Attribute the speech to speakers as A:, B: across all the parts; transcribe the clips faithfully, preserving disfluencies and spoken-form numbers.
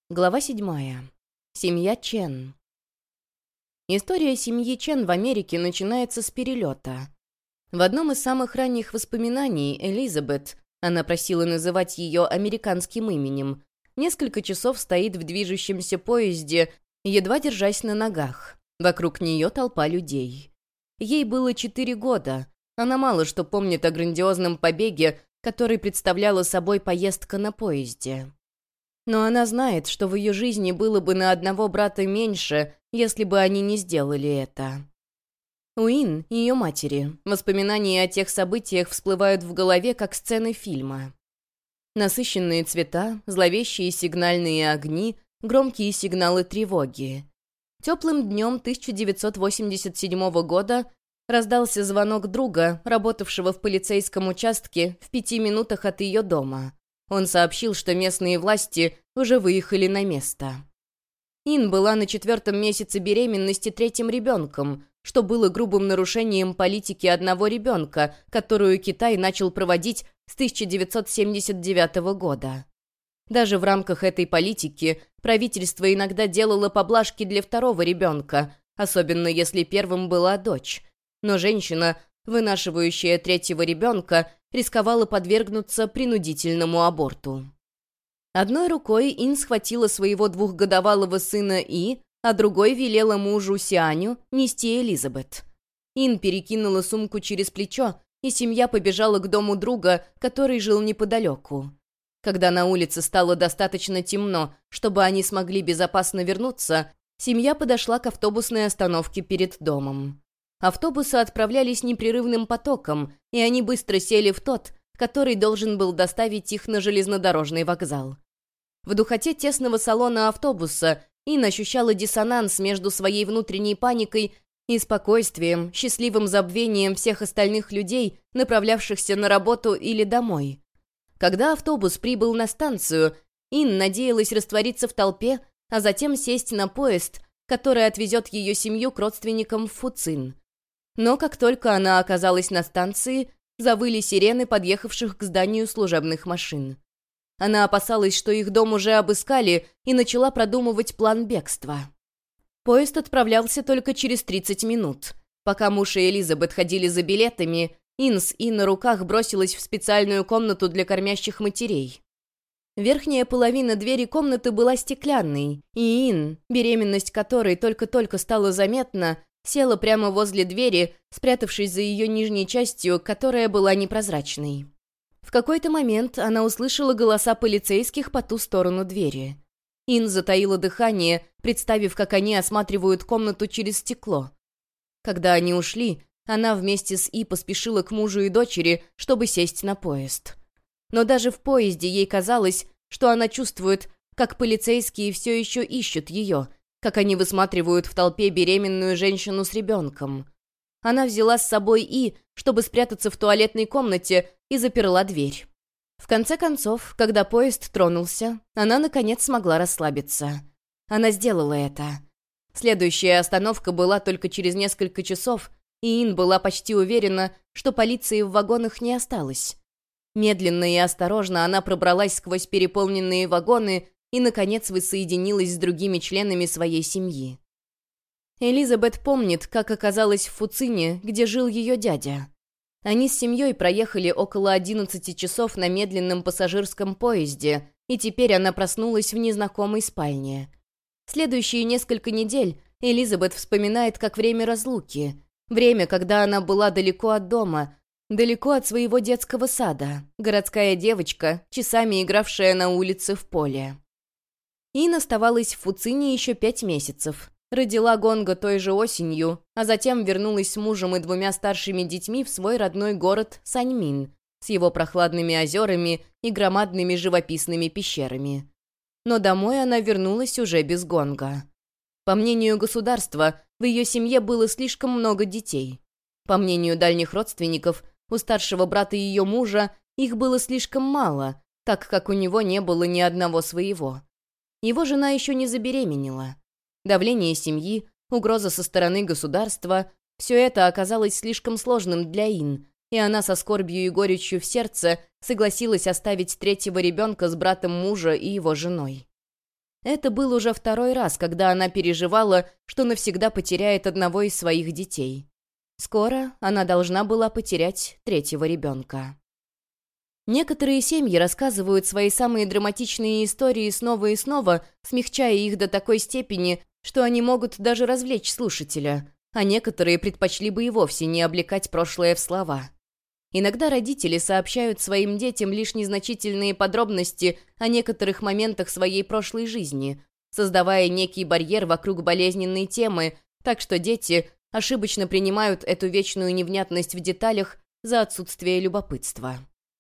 A: Глава седьмая. Семья Чен. История семьи Чен в Америке начинается с перелета. В одном из самых ранних воспоминаний Элизабет, она просила называть ее американским именем, несколько часов стоит в движущемся поезде, едва держась на ногах. Вокруг нее толпа людей. Ей было четыре года. Она мало что помнит о грандиозном побеге, который представляла собой поездка на поезде. Но она знает, что в ее жизни было бы на одного брата меньше, если бы они не сделали это. У Ин, ее матери, воспоминания о тех событиях всплывают в голове, как сцены фильма. Насыщенные цвета, зловещие сигнальные огни, громкие сигналы тревоги. Теплым днем тысяча девятьсот восемьдесят седьмого года раздался звонок друга, работавшего в полицейском участке в пяти минутах от ее дома. Он сообщил, что местные власти уже выехали на место. Ин была на четвертом месяце беременности третьим ребенком, что было грубым нарушением политики одного ребенка, которую Китай начал проводить с тысяча девятьсот семьдесят девятого года. Даже в рамках этой политики правительство иногда делало поблажки для второго ребенка, особенно если первым была дочь. Но женщина, вынашивающая третьего ребенка, рисковала подвергнуться принудительному аборту. Одной рукой Ин схватила своего двухгодовалого сына И, а другой велела мужу Сианю нести Элизабет. Ин перекинула сумку через плечо, и семья побежала к дому друга, который жил неподалеку. Когда на улице стало достаточно темно, чтобы они смогли безопасно вернуться, семья подошла к автобусной остановке перед домом. Автобусы отправлялись непрерывным потоком, и они быстро сели в тот, который должен был доставить их на железнодорожный вокзал. В духоте тесного салона автобуса Ин ощущала диссонанс между своей внутренней паникой и спокойствием, счастливым забвением всех остальных людей, направлявшихся на работу или домой. Когда автобус прибыл на станцию, Ин надеялась раствориться в толпе, а затем сесть на поезд, который отвезет ее семью к родственникам в Фуцин. Но как только она оказалась на станции, завыли сирены подъехавших к зданию служебных машин. Она опасалась, что их дом уже обыскали, и начала продумывать план бегства. Поезд отправлялся только через тридцать минут. Пока муж и Элизабет ходили за билетами, Ин с И на руках бросилась в специальную комнату для кормящих матерей. Верхняя половина двери комнаты была стеклянной, и Ин, беременность которой только-только стала заметна, села прямо возле двери, спрятавшись за ее нижней частью, которая была непрозрачной. В какой-то момент она услышала голоса полицейских по ту сторону двери. Ин затаила дыхание, представив, как они осматривают комнату через стекло. Когда они ушли, она вместе с И поспешила к мужу и дочери, чтобы сесть на поезд. Но даже в поезде ей казалось, что она чувствует, как полицейские все еще ищут ее, как они высматривают в толпе беременную женщину с ребенком. Она взяла с собой И, чтобы спрятаться в туалетной комнате, и заперла дверь. В конце концов, когда поезд тронулся, она, наконец, смогла расслабиться. Она сделала это. Следующая остановка была только через несколько часов, и Ин была почти уверена, что полиции в вагонах не осталось. Медленно и осторожно она пробралась сквозь переполненные вагоны и, наконец, воссоединилась с другими членами своей семьи. Элизабет помнит, как оказалась в Фуцине, где жил ее дядя. Они с семьей проехали около одиннадцати часов на медленном пассажирском поезде, и теперь она проснулась в незнакомой спальне. Следующие несколько недель Элизабет вспоминает как время разлуки, время, когда она была далеко от дома, далеко от своего детского сада, городская девочка, часами игравшая на улице в поле. Ин оставалась в Фуцине еще пять месяцев. Родила Гонго той же осенью, а затем вернулась с мужем и двумя старшими детьми в свой родной город Саньмин с его прохладными озерами и громадными живописными пещерами. Но домой она вернулась уже без Гонго. По мнению государства, в ее семье было слишком много детей. По мнению дальних родственников, у старшего брата ее мужа их было слишком мало, так как у него не было ни одного своего. Его жена еще не забеременела. Давление семьи, угроза со стороны государства — все это оказалось слишком сложным для Ин, и она со скорбью и горечью в сердце согласилась оставить третьего ребенка с братом мужа и его женой. Это был уже второй раз, когда она переживала, что навсегда потеряет одного из своих детей. Скоро она должна была потерять третьего ребенка. Некоторые семьи рассказывают свои самые драматичные истории снова и снова, смягчая их до такой степени, что они могут даже развлечь слушателя, а некоторые предпочли бы и вовсе не облекать прошлое в слова. Иногда родители сообщают своим детям лишь незначительные подробности о некоторых моментах своей прошлой жизни, создавая некий барьер вокруг болезненной темы, так что дети ошибочно принимают эту вечную невнятность в деталях за отсутствие любопытства.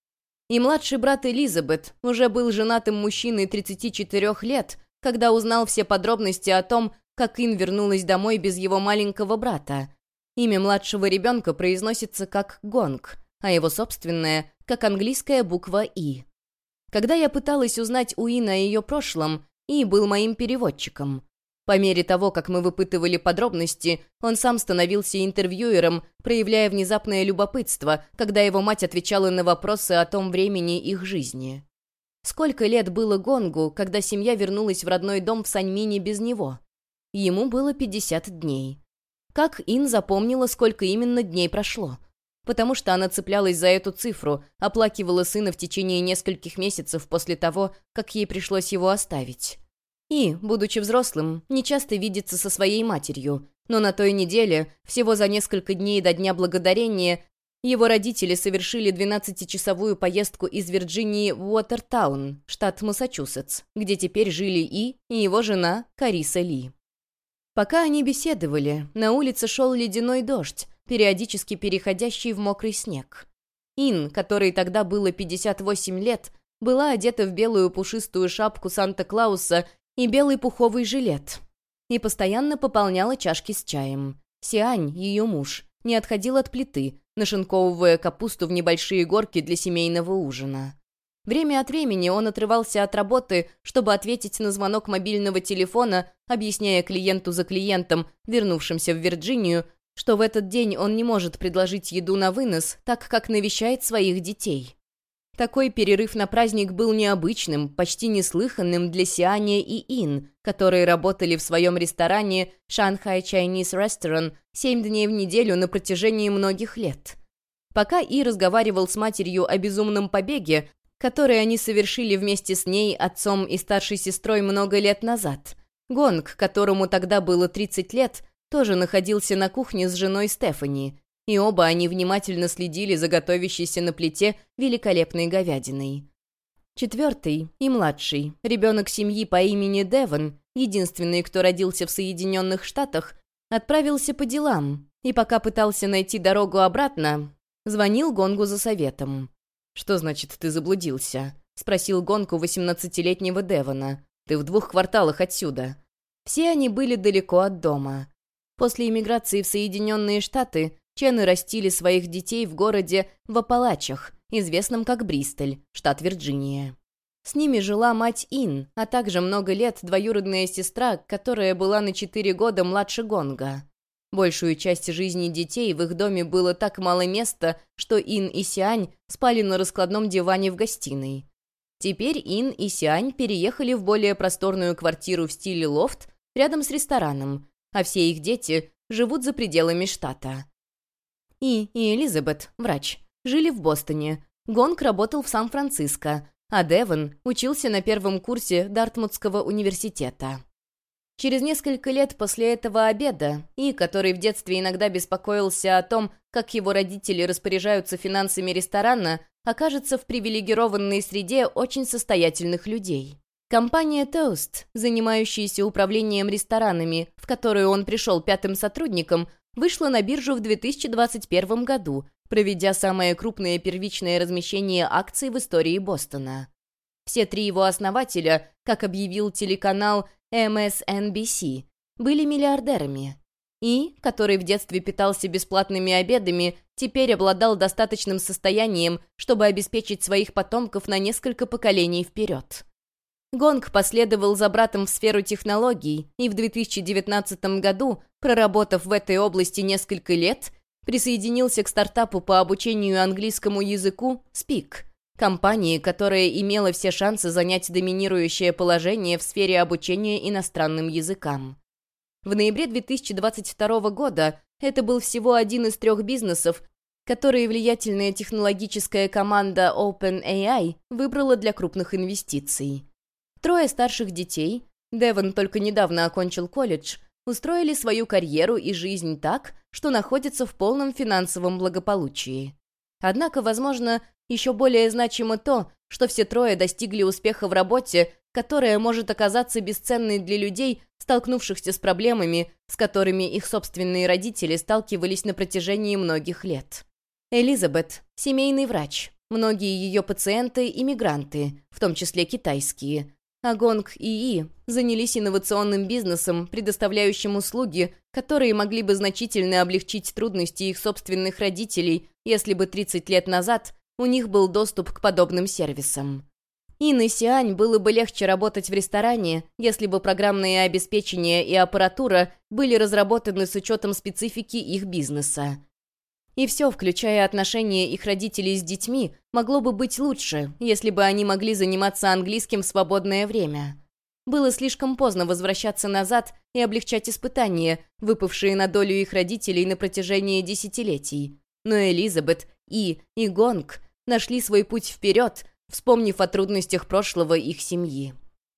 A: И младший брат Элизабет уже был женатым мужчиной тридцати четырёх лет, когда узнал все подробности о том, как Ин вернулась домой без его маленького брата. Имя младшего ребенка произносится как «Гонг», а его собственное — как английская буква «И». Когда я пыталась узнать у Ин о ее прошлом, И был моим переводчиком. По мере того, как мы выпытывали подробности, он сам становился интервьюером, проявляя внезапное любопытство, когда его мать отвечала на вопросы о том времени их жизни. Сколько лет было Гонгу, когда семья вернулась в родной дом в Саньмине без него? Ему было пятьдесят дней. Как Ин запомнила, сколько именно дней прошло? Потому что она цеплялась за эту цифру, оплакивала сына в течение нескольких месяцев после того, как ей пришлось его оставить. И, будучи взрослым, нечасто видится со своей матерью, но на той неделе, всего за несколько дней до Дня Благодарения, его родители совершили двенадцатичасовую поездку из Вирджинии в Уотертаун, штат Массачусетс, где теперь жили И и его жена Кариса Ли. Пока они беседовали, на улице шел ледяной дождь, периодически переходящий в мокрый снег. Ин, которой тогда было пятьдесят восемь лет, была одета в белую пушистую шапку Санта-Клауса и белый пуховый жилет, и постоянно пополняла чашки с чаем. Сиань, ее муж, не отходил от плиты, нашинковывая капусту в небольшие горки для семейного ужина. Время от времени он отрывался от работы, чтобы ответить на звонок мобильного телефона, объясняя клиенту за клиентом, вернувшимся в Вирджинию, что в этот день он не может предложить еду на вынос, так как навещает своих детей. Такой перерыв на праздник был необычным, почти неслыханным для Сианя и Ин, которые работали в своем ресторане «Shanghai Chinese Restaurant» семь дней в неделю на протяжении многих лет. Пока И разговаривал с матерью о безумном побеге, который они совершили вместе с ней, отцом и старшей сестрой много лет назад, Гонг, которому тогда было тридцать лет, тоже находился на кухне с женой Стефани, и оба они внимательно следили за готовящейся на плите великолепной говядиной. Четвертый и младший, ребенок семьи по имени Девон, единственный, кто родился в Соединенных Штатах, отправился по делам, и пока пытался найти дорогу обратно, звонил Гонгу за советом. «Что значит, ты заблудился?» — спросил Гонг у восемнадцатилетнего Девона. «Ты в двух кварталах отсюда». Все они были далеко от дома. После эмиграции в Соединенные Штаты Чены растили своих детей в городе в Апалачах, известном как Бристоль, штат Вирджиния. С ними жила мать Ин, а также много лет двоюродная сестра, которая была на четыре года младше Гонга. Большую часть жизни детей в их доме было так мало места, что Ин и Сиань спали на раскладном диване в гостиной. Теперь Ин и Сиань переехали в более просторную квартиру в стиле лофт рядом с рестораном, а все их дети живут за пределами штата. И и Элизабет, врач, жили в Бостоне. Гонг работал в Сан-Франциско, а Девон учился на первом курсе Дартмутского университета. Через несколько лет после этого обеда, И, который в детстве иногда беспокоился о том, как его родители распоряжаются финансами ресторана, окажется в привилегированной среде очень состоятельных людей. Компания Toast, занимающаяся управлением ресторанами, в которую он пришел пятым сотрудником, вышла на биржу в две тысячи двадцать первом году, проведя самое крупное первичное размещение акций в истории Бостона. Все три его основателя, как объявил телеканал эм эс эн би си, были миллиардерами. И, который в детстве питался бесплатными обедами, теперь обладал достаточным состоянием, чтобы обеспечить своих потомков на несколько поколений вперед. Гонг последовал за братом в сферу технологий и в две тысячи девятнадцатом году, проработав в этой области несколько лет, присоединился к стартапу по обучению английскому языку Speak, компании, которая имела все шансы занять доминирующее положение в сфере обучения иностранным языкам. В ноябре две тысячи двадцать второго года это был всего один из трех бизнесов, которые влиятельная технологическая команда OpenAI выбрала для крупных инвестиций. Трое старших детей, Девон только недавно окончил колледж, устроили свою карьеру и жизнь так, что находятся в полном финансовом благополучии. Однако, возможно, еще более значимо то, что все трое достигли успеха в работе, которая может оказаться бесценной для людей, столкнувшихся с проблемами, с которыми их собственные родители сталкивались на протяжении многих лет. Элизабет – семейный врач. Многие ее пациенты – иммигранты, в том числе китайские. А Гонг и И занялись инновационным бизнесом, предоставляющим услуги, которые могли бы значительно облегчить трудности их собственных родителей, если бы тридцать лет назад у них был доступ к подобным сервисам. Ин и Сиань было бы легче работать в ресторане, если бы программное обеспечение и аппаратура были разработаны с учетом специфики их бизнеса. И все, включая отношения их родителей с детьми, могло бы быть лучше, если бы они могли заниматься английским в свободное время. Было слишком поздно возвращаться назад и облегчать испытания, выпавшие на долю их родителей на протяжении десятилетий. Но Элизабет, И и Гонг нашли свой путь вперед, вспомнив о трудностях прошлого их семьи.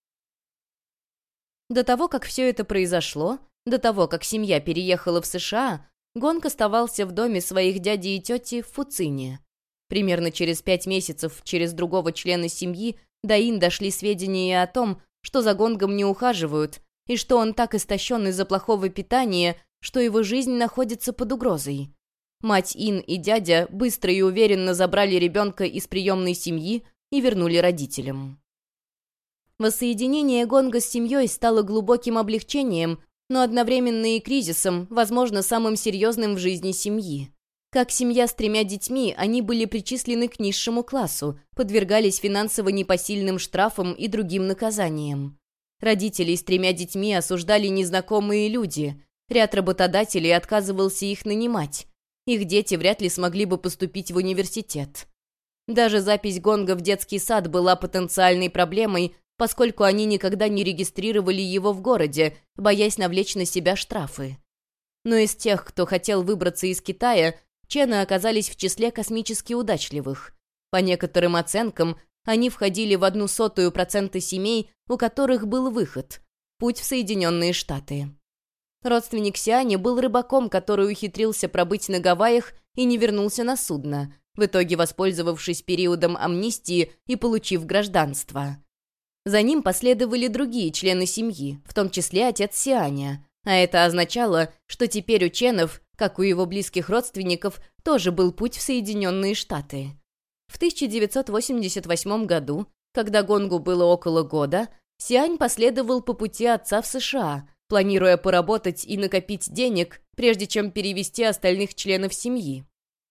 A: До того, как все это произошло, до того, как семья переехала в США, Гонг оставался в доме своих дяди и тети в Фуцине. Примерно через пять месяцев через другого члена семьи до Ин дошли сведения о том, что за Гонгом не ухаживают, и что он так истощен из-за плохого питания, что его жизнь находится под угрозой. Мать Ин и дядя быстро и уверенно забрали ребенка из приемной семьи и вернули родителям. Воссоединение Гонга с семьей стало глубоким облегчением, но одновременно и кризисом, возможно, самым серьезным в жизни семьи. Как семья с тремя детьми, они были причислены к низшему классу, подвергались финансово непосильным штрафам и другим наказаниям. Родителей с тремя детьми осуждали незнакомые люди, ряд работодателей отказывался их нанимать. Их дети вряд ли смогли бы поступить в университет. Даже запись Гонга в детский сад была потенциальной проблемой, поскольку они никогда не регистрировали его в городе, боясь навлечь на себя штрафы. Но из тех, кто хотел выбраться из Китая, Чены оказались в числе космически удачливых. По некоторым оценкам, они входили в одну сотую процента семей, у которых был выход – путь в Соединенные Штаты. Родственник Сиани был рыбаком, который ухитрился пробыть на Гавайях и не вернулся на судно, в итоге воспользовавшись периодом амнистии и получив гражданство. За ним последовали другие члены семьи, в том числе отец Сианя, а это означало, что теперь у Ченов, как у его близких родственников, тоже был путь в Соединенные Штаты. В тысяча девятьсот восемьдесят восьмом году, когда Гонгу было около года, Сиань последовал по пути отца в США, планируя поработать и накопить денег, прежде чем перевести остальных членов семьи.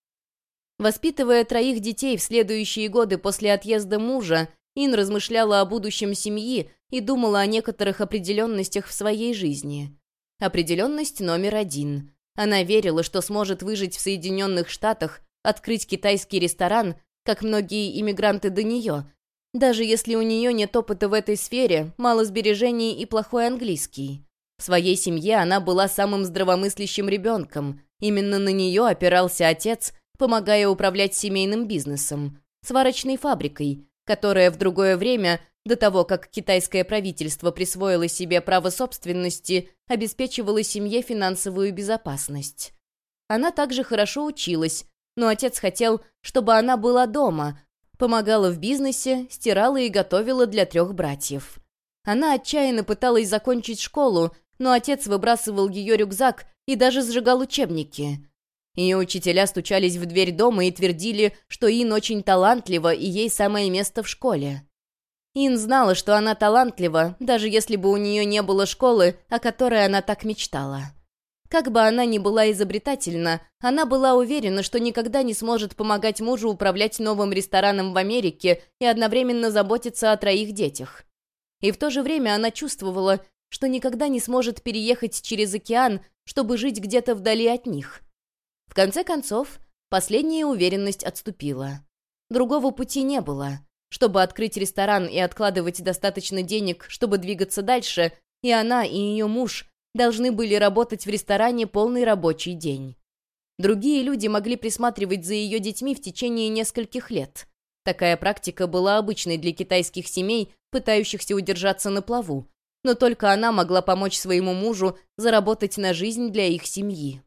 A: Воспитывая троих детей в следующие годы после отъезда мужа, Ин размышляла о будущем семьи и думала о некоторых определенностях в своей жизни. Определенность номер один. Она верила, что сможет выжить в Соединенных Штатах, открыть китайский ресторан, как многие иммигранты до нее, даже если у нее нет опыта в этой сфере, мало сбережений и плохой английский. В своей семье она была самым здравомыслящим ребенком. Именно на нее опирался отец, помогая управлять семейным бизнесом, сварочной фабрикой, которая в другое время, до того, как китайское правительство присвоило себе право собственности, обеспечивала семье финансовую безопасность. Она также хорошо училась, но отец хотел, чтобы она была дома, помогала в бизнесе, стирала и готовила для трех братьев. Она отчаянно пыталась закончить школу, но отец выбрасывал ее рюкзак и даже сжигал учебники. Ее учителя стучались в дверь дома и твердили, что Ин очень талантлива и ей самое место в школе. Ин знала, что она талантлива, даже если бы у нее не было школы, о которой она так мечтала. Как бы она ни была изобретательна, она была уверена, что никогда не сможет помогать мужу управлять новым рестораном в Америке и одновременно заботиться о троих детях. И в то же время она чувствовала, что никогда не сможет переехать через океан, чтобы жить где-то вдали от них. В конце концов, последняя уверенность отступила. Другого пути не было. Чтобы открыть ресторан и откладывать достаточно денег, чтобы двигаться дальше, и она, и ее муж должны были работать в ресторане полный рабочий день. Другие люди могли присматривать за ее детьми в течение нескольких лет. Такая практика была обычной для китайских семей, пытающихся удержаться на плаву, но только она могла помочь своему мужу заработать на жизнь для их семьи.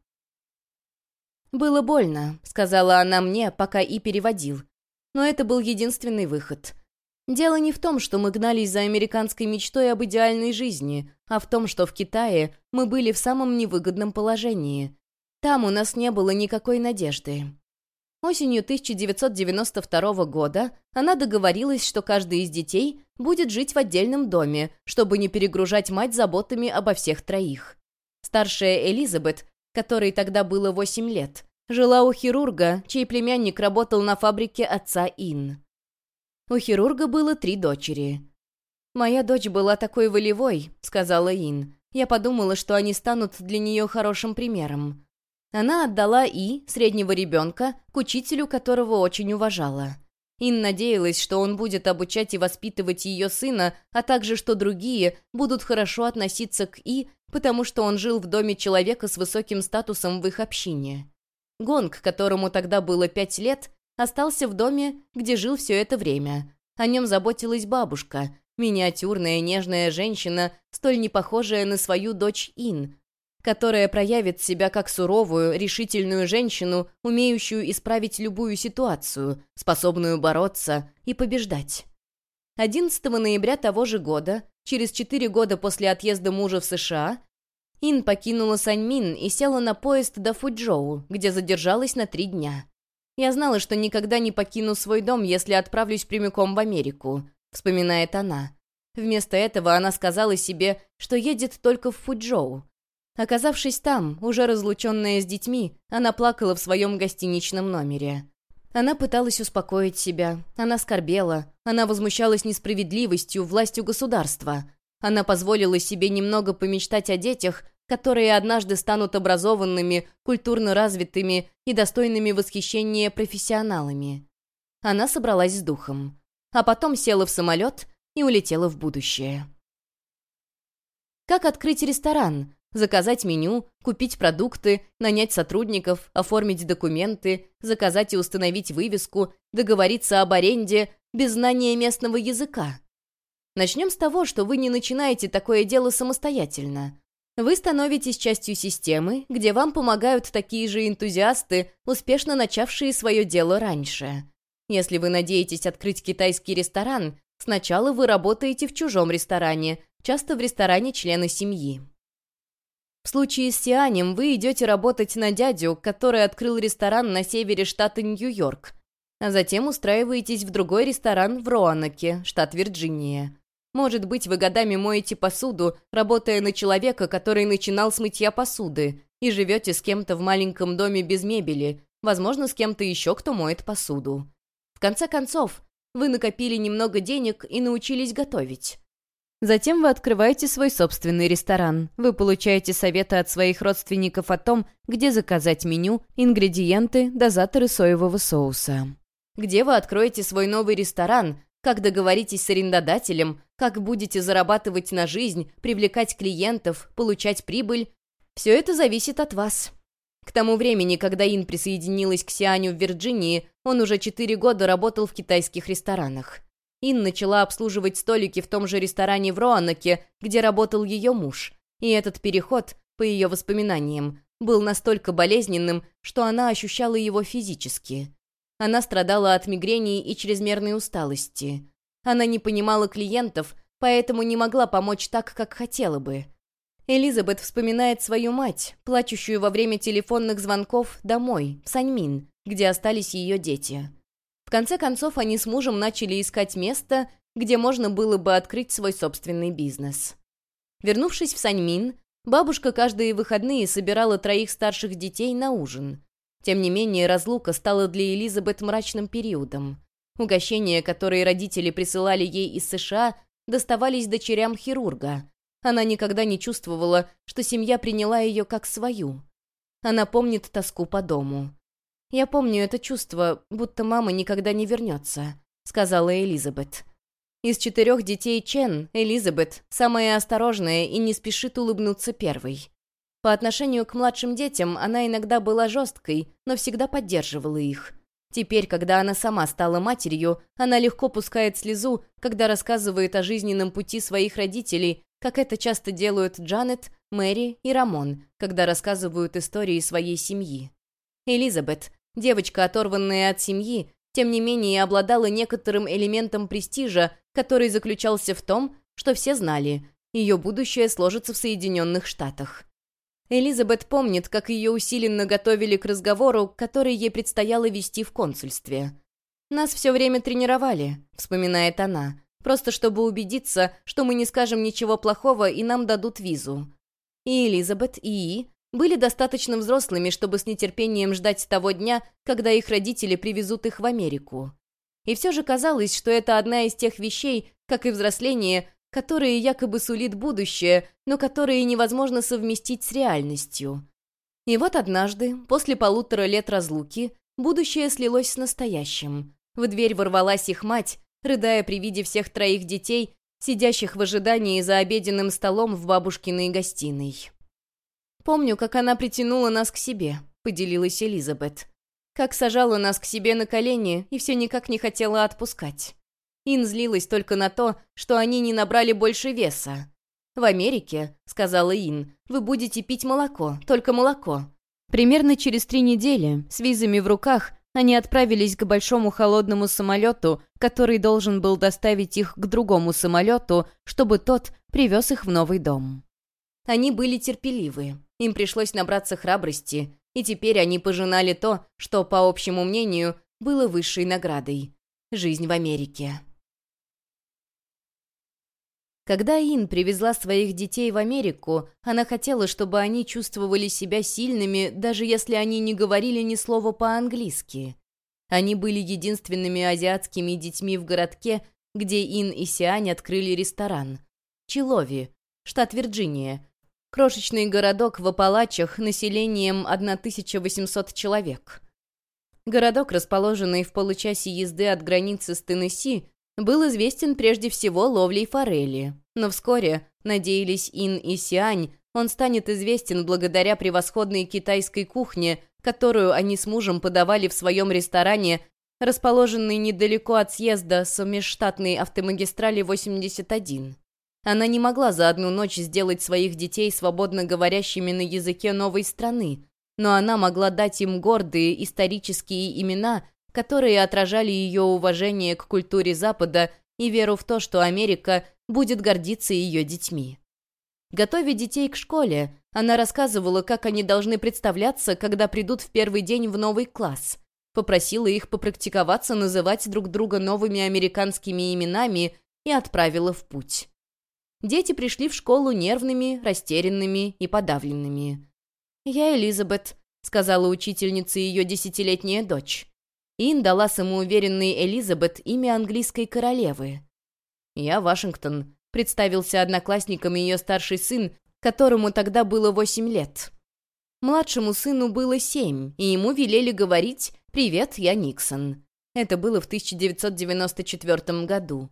A: «Было больно», — сказала она мне, пока И переводил. Но это был единственный выход. Дело не в том, что мы гнались за американской мечтой об идеальной жизни, а в том, что в Китае мы были в самом невыгодном положении. Там у нас не было никакой надежды. Осенью тысяча девятьсот девяносто второго года она договорилась, что каждый из детей будет жить в отдельном доме, чтобы не перегружать мать заботами обо всех троих. Старшая Элизабет, которой тогда было восемь лет, жила у хирурга, чей племянник работал на фабрике отца Ин. У хирурга было три дочери. «Моя дочь была такой волевой», — сказала Ин. «Я подумала, что они станут для нее хорошим примером». Она отдала И, среднего ребенка, к учителю, которого очень уважала. Ин надеялась, что он будет обучать и воспитывать ее сына, а также что другие будут хорошо относиться к И, потому что он жил в доме человека с высоким статусом в их общине. Гонг, которому тогда было пять лет, остался в доме, где жил все это время. О нем заботилась бабушка, миниатюрная нежная женщина, столь не похожая на свою дочь Ин, которая проявит себя как суровую, решительную женщину, умеющую исправить любую ситуацию, способную бороться и побеждать. одиннадцатого ноября того же года, через четыре года после отъезда мужа в США, Ин покинула Саньмин и села на поезд до Фучжоу, где задержалась на три дня. «Я знала, что никогда не покину свой дом, если отправлюсь прямиком в Америку», — вспоминает она. Вместо этого она сказала себе, что едет только в Фучжоу. Оказавшись там, уже разлученная с детьми, она плакала в своем гостиничном номере. Она пыталась успокоить себя, она скорбела, она возмущалась несправедливостью, властью государства. Она позволила себе немного помечтать о детях, которые однажды станут образованными, культурно развитыми и достойными восхищения профессионалами. Она собралась с духом, а потом села в самолет и улетела в будущее. Как открыть ресторан? Заказать меню, купить продукты, нанять сотрудников, оформить документы, заказать и установить вывеску, договориться об аренде без знания местного языка. Начнем с того, что вы не начинаете такое дело самостоятельно. Вы становитесь частью системы, где вам помогают такие же энтузиасты, успешно начавшие свое дело раньше. Если вы надеетесь открыть китайский ресторан, сначала вы работаете в чужом ресторане, часто в ресторане члена семьи. В случае с Сианем вы идете работать на дядю, который открыл ресторан на севере штата Нью-Йорк, а затем устраиваетесь в другой ресторан в Роаноке, штат Вирджиния. Может быть, вы годами моете посуду, работая на человека, который начинал с мытья посуды, и живете с кем-то в маленьком доме без мебели, возможно, с кем-то еще, кто моет посуду. В конце концов, вы накопили немного денег и научились готовить. Затем вы открываете свой собственный ресторан. Вы получаете советы от своих родственников о том, где заказать меню, ингредиенты, дозаторы соевого соуса. Где вы откроете свой новый ресторан, как договоритесь с арендодателем, как будете зарабатывать на жизнь, привлекать клиентов, получать прибыль. Все это зависит от вас. К тому времени, когда Ин присоединилась к Сианю в Вирджинии, он уже четыре года работал в китайских ресторанах. Ин начала обслуживать столики в том же ресторане в Роаноке, где работал ее муж. И этот переход, по ее воспоминаниям, был настолько болезненным, что она ощущала его физически. Она страдала от мигрени и чрезмерной усталости. Она не понимала клиентов, поэтому не могла помочь так, как хотела бы. Элизабет вспоминает свою мать, плачущую во время телефонных звонков домой, в Саньмин, где остались ее дети. В конце концов, они с мужем начали искать место, где можно было бы открыть свой собственный бизнес. Вернувшись в Саньмин, бабушка каждые выходные собирала троих старших детей на ужин. Тем не менее, разлука стала для Элизабет мрачным периодом. Угощения, которые родители присылали ей из США, доставались дочерям хирурга. Она никогда не чувствовала, что семья приняла ее как свою. Она помнит тоску по дому. «Я помню это чувство, будто мама никогда не вернется», — сказала Элизабет. Из четырех детей Чен Элизабет самая осторожная и не спешит улыбнуться первой. По отношению к младшим детям она иногда была жесткой, но всегда поддерживала их. Теперь, когда она сама стала матерью, она легко пускает слезу, когда рассказывает о жизненном пути своих родителей, как это часто делают Джанет, Мэри и Рамон, когда рассказывают истории своей семьи. Элизабет, девочка, оторванная от семьи, тем не менее обладала некоторым элементом престижа, который заключался в том, что все знали, ее будущее сложится в Соединенных Штатах. Элизабет помнит, как ее усиленно готовили к разговору, который ей предстояло вести в консульстве. «Нас все время тренировали», — вспоминает она, «просто чтобы убедиться, что мы не скажем ничего плохого и нам дадут визу». И Элизабет, и И были достаточно взрослыми, чтобы с нетерпением ждать того дня, когда их родители привезут их в Америку. И все же казалось, что это одна из тех вещей, как и взросление, которые якобы сулит будущее, но которые невозможно совместить с реальностью. И вот однажды, после полутора лет разлуки, будущее слилось с настоящим. В дверь ворвалась их мать, рыдая при виде всех троих детей, сидящих в ожидании за обеденным столом в бабушкиной гостиной. «Помню, как она притянула нас к себе», — поделилась Элизабет. «Как сажала нас к себе на колени и все никак не хотела отпускать». Ин злилась только на то, что они не набрали больше веса. «В Америке, — сказала Ин, — вы будете пить молоко, только молоко». Примерно через три недели, с визами в руках, они отправились к большому холодному самолету, который должен был доставить их к другому самолету, чтобы тот привез их в новый дом. Они были терпеливы, им пришлось набраться храбрости, и теперь они пожинали то, что, по общему мнению, было высшей наградой — жизнь в Америке. Когда Ин привезла своих детей в Америку, она хотела, чтобы они чувствовали себя сильными, даже если они не говорили ни слова по-английски. Они были единственными азиатскими детьми в городке, где Ин и Сиань открыли ресторан. Чилови, штат Вирджиния. Крошечный городок в Апалачах населением тысяча восемьсот человек. Городок, расположенный в получасе езды от границы с Теннесси, был известен прежде всего ловлей форели, но вскоре, надеялись Ин и Сиань, он станет известен благодаря превосходной китайской кухне, которую они с мужем подавали в своем ресторане, расположенный недалеко от съезда с межштатной автомагистрали восемьдесят один. Она не могла за одну ночь сделать своих детей свободно говорящими на языке новой страны, но она могла дать им гордые исторические имена, которые отражали ее уважение к культуре Запада и веру в то, что Америка будет гордиться ее детьми. Готовя детей к школе, она рассказывала, как они должны представляться, когда придут в первый день в новый класс. Попросила их попрактиковаться называть друг друга новыми американскими именами и отправила в путь. Дети пришли в школу нервными, растерянными и подавленными. «Я Элизабет», — сказала учительница ее десятилетняя дочь. Ин дала самоуверенной Элизабет имя английской королевы. «Я Вашингтон», — представился одноклассником ее старший сын, которому тогда было восемь лет. Младшему сыну было семь, и ему велели говорить «Привет, я Никсон». Это было в тысяча девятьсот девяносто четвёртом году.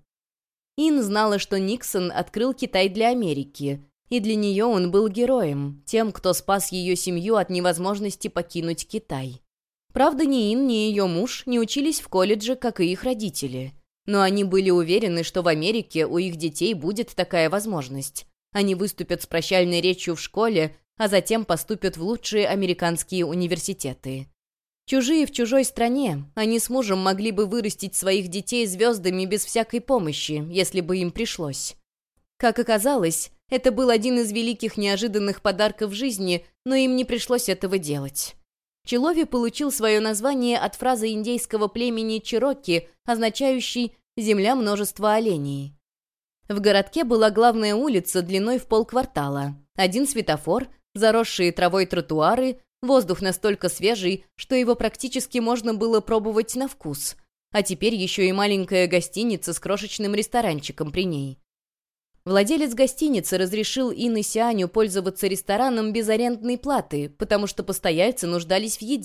A: Ин знала, что Никсон открыл Китай для Америки, и для нее он был героем, тем, кто спас ее семью от невозможности покинуть Китай. Правда, ни Ин, ни ее муж не учились в колледже, как и их родители. Но они были уверены, что в Америке у их детей будет такая возможность. Они выступят с прощальной речью в школе, а затем поступят в лучшие американские университеты. Чужие в чужой стране, они с мужем могли бы вырастить своих детей звездами без всякой помощи, если бы им пришлось. Как оказалось, это был один из великих неожиданных подарков жизни, но им не пришлось этого делать. Чилови получил свое название от фразы индейского племени Черокки, означающей «земля множества оленей». В городке была главная улица длиной в полквартала, один светофор, заросшие травой тротуары, воздух настолько свежий, что его практически можно было пробовать на вкус, а теперь еще и маленькая гостиница с крошечным ресторанчиком при ней. Владелец гостиницы разрешил Ин и Сианю пользоваться рестораном без арендной платы, потому что постояльцы нуждались в еде,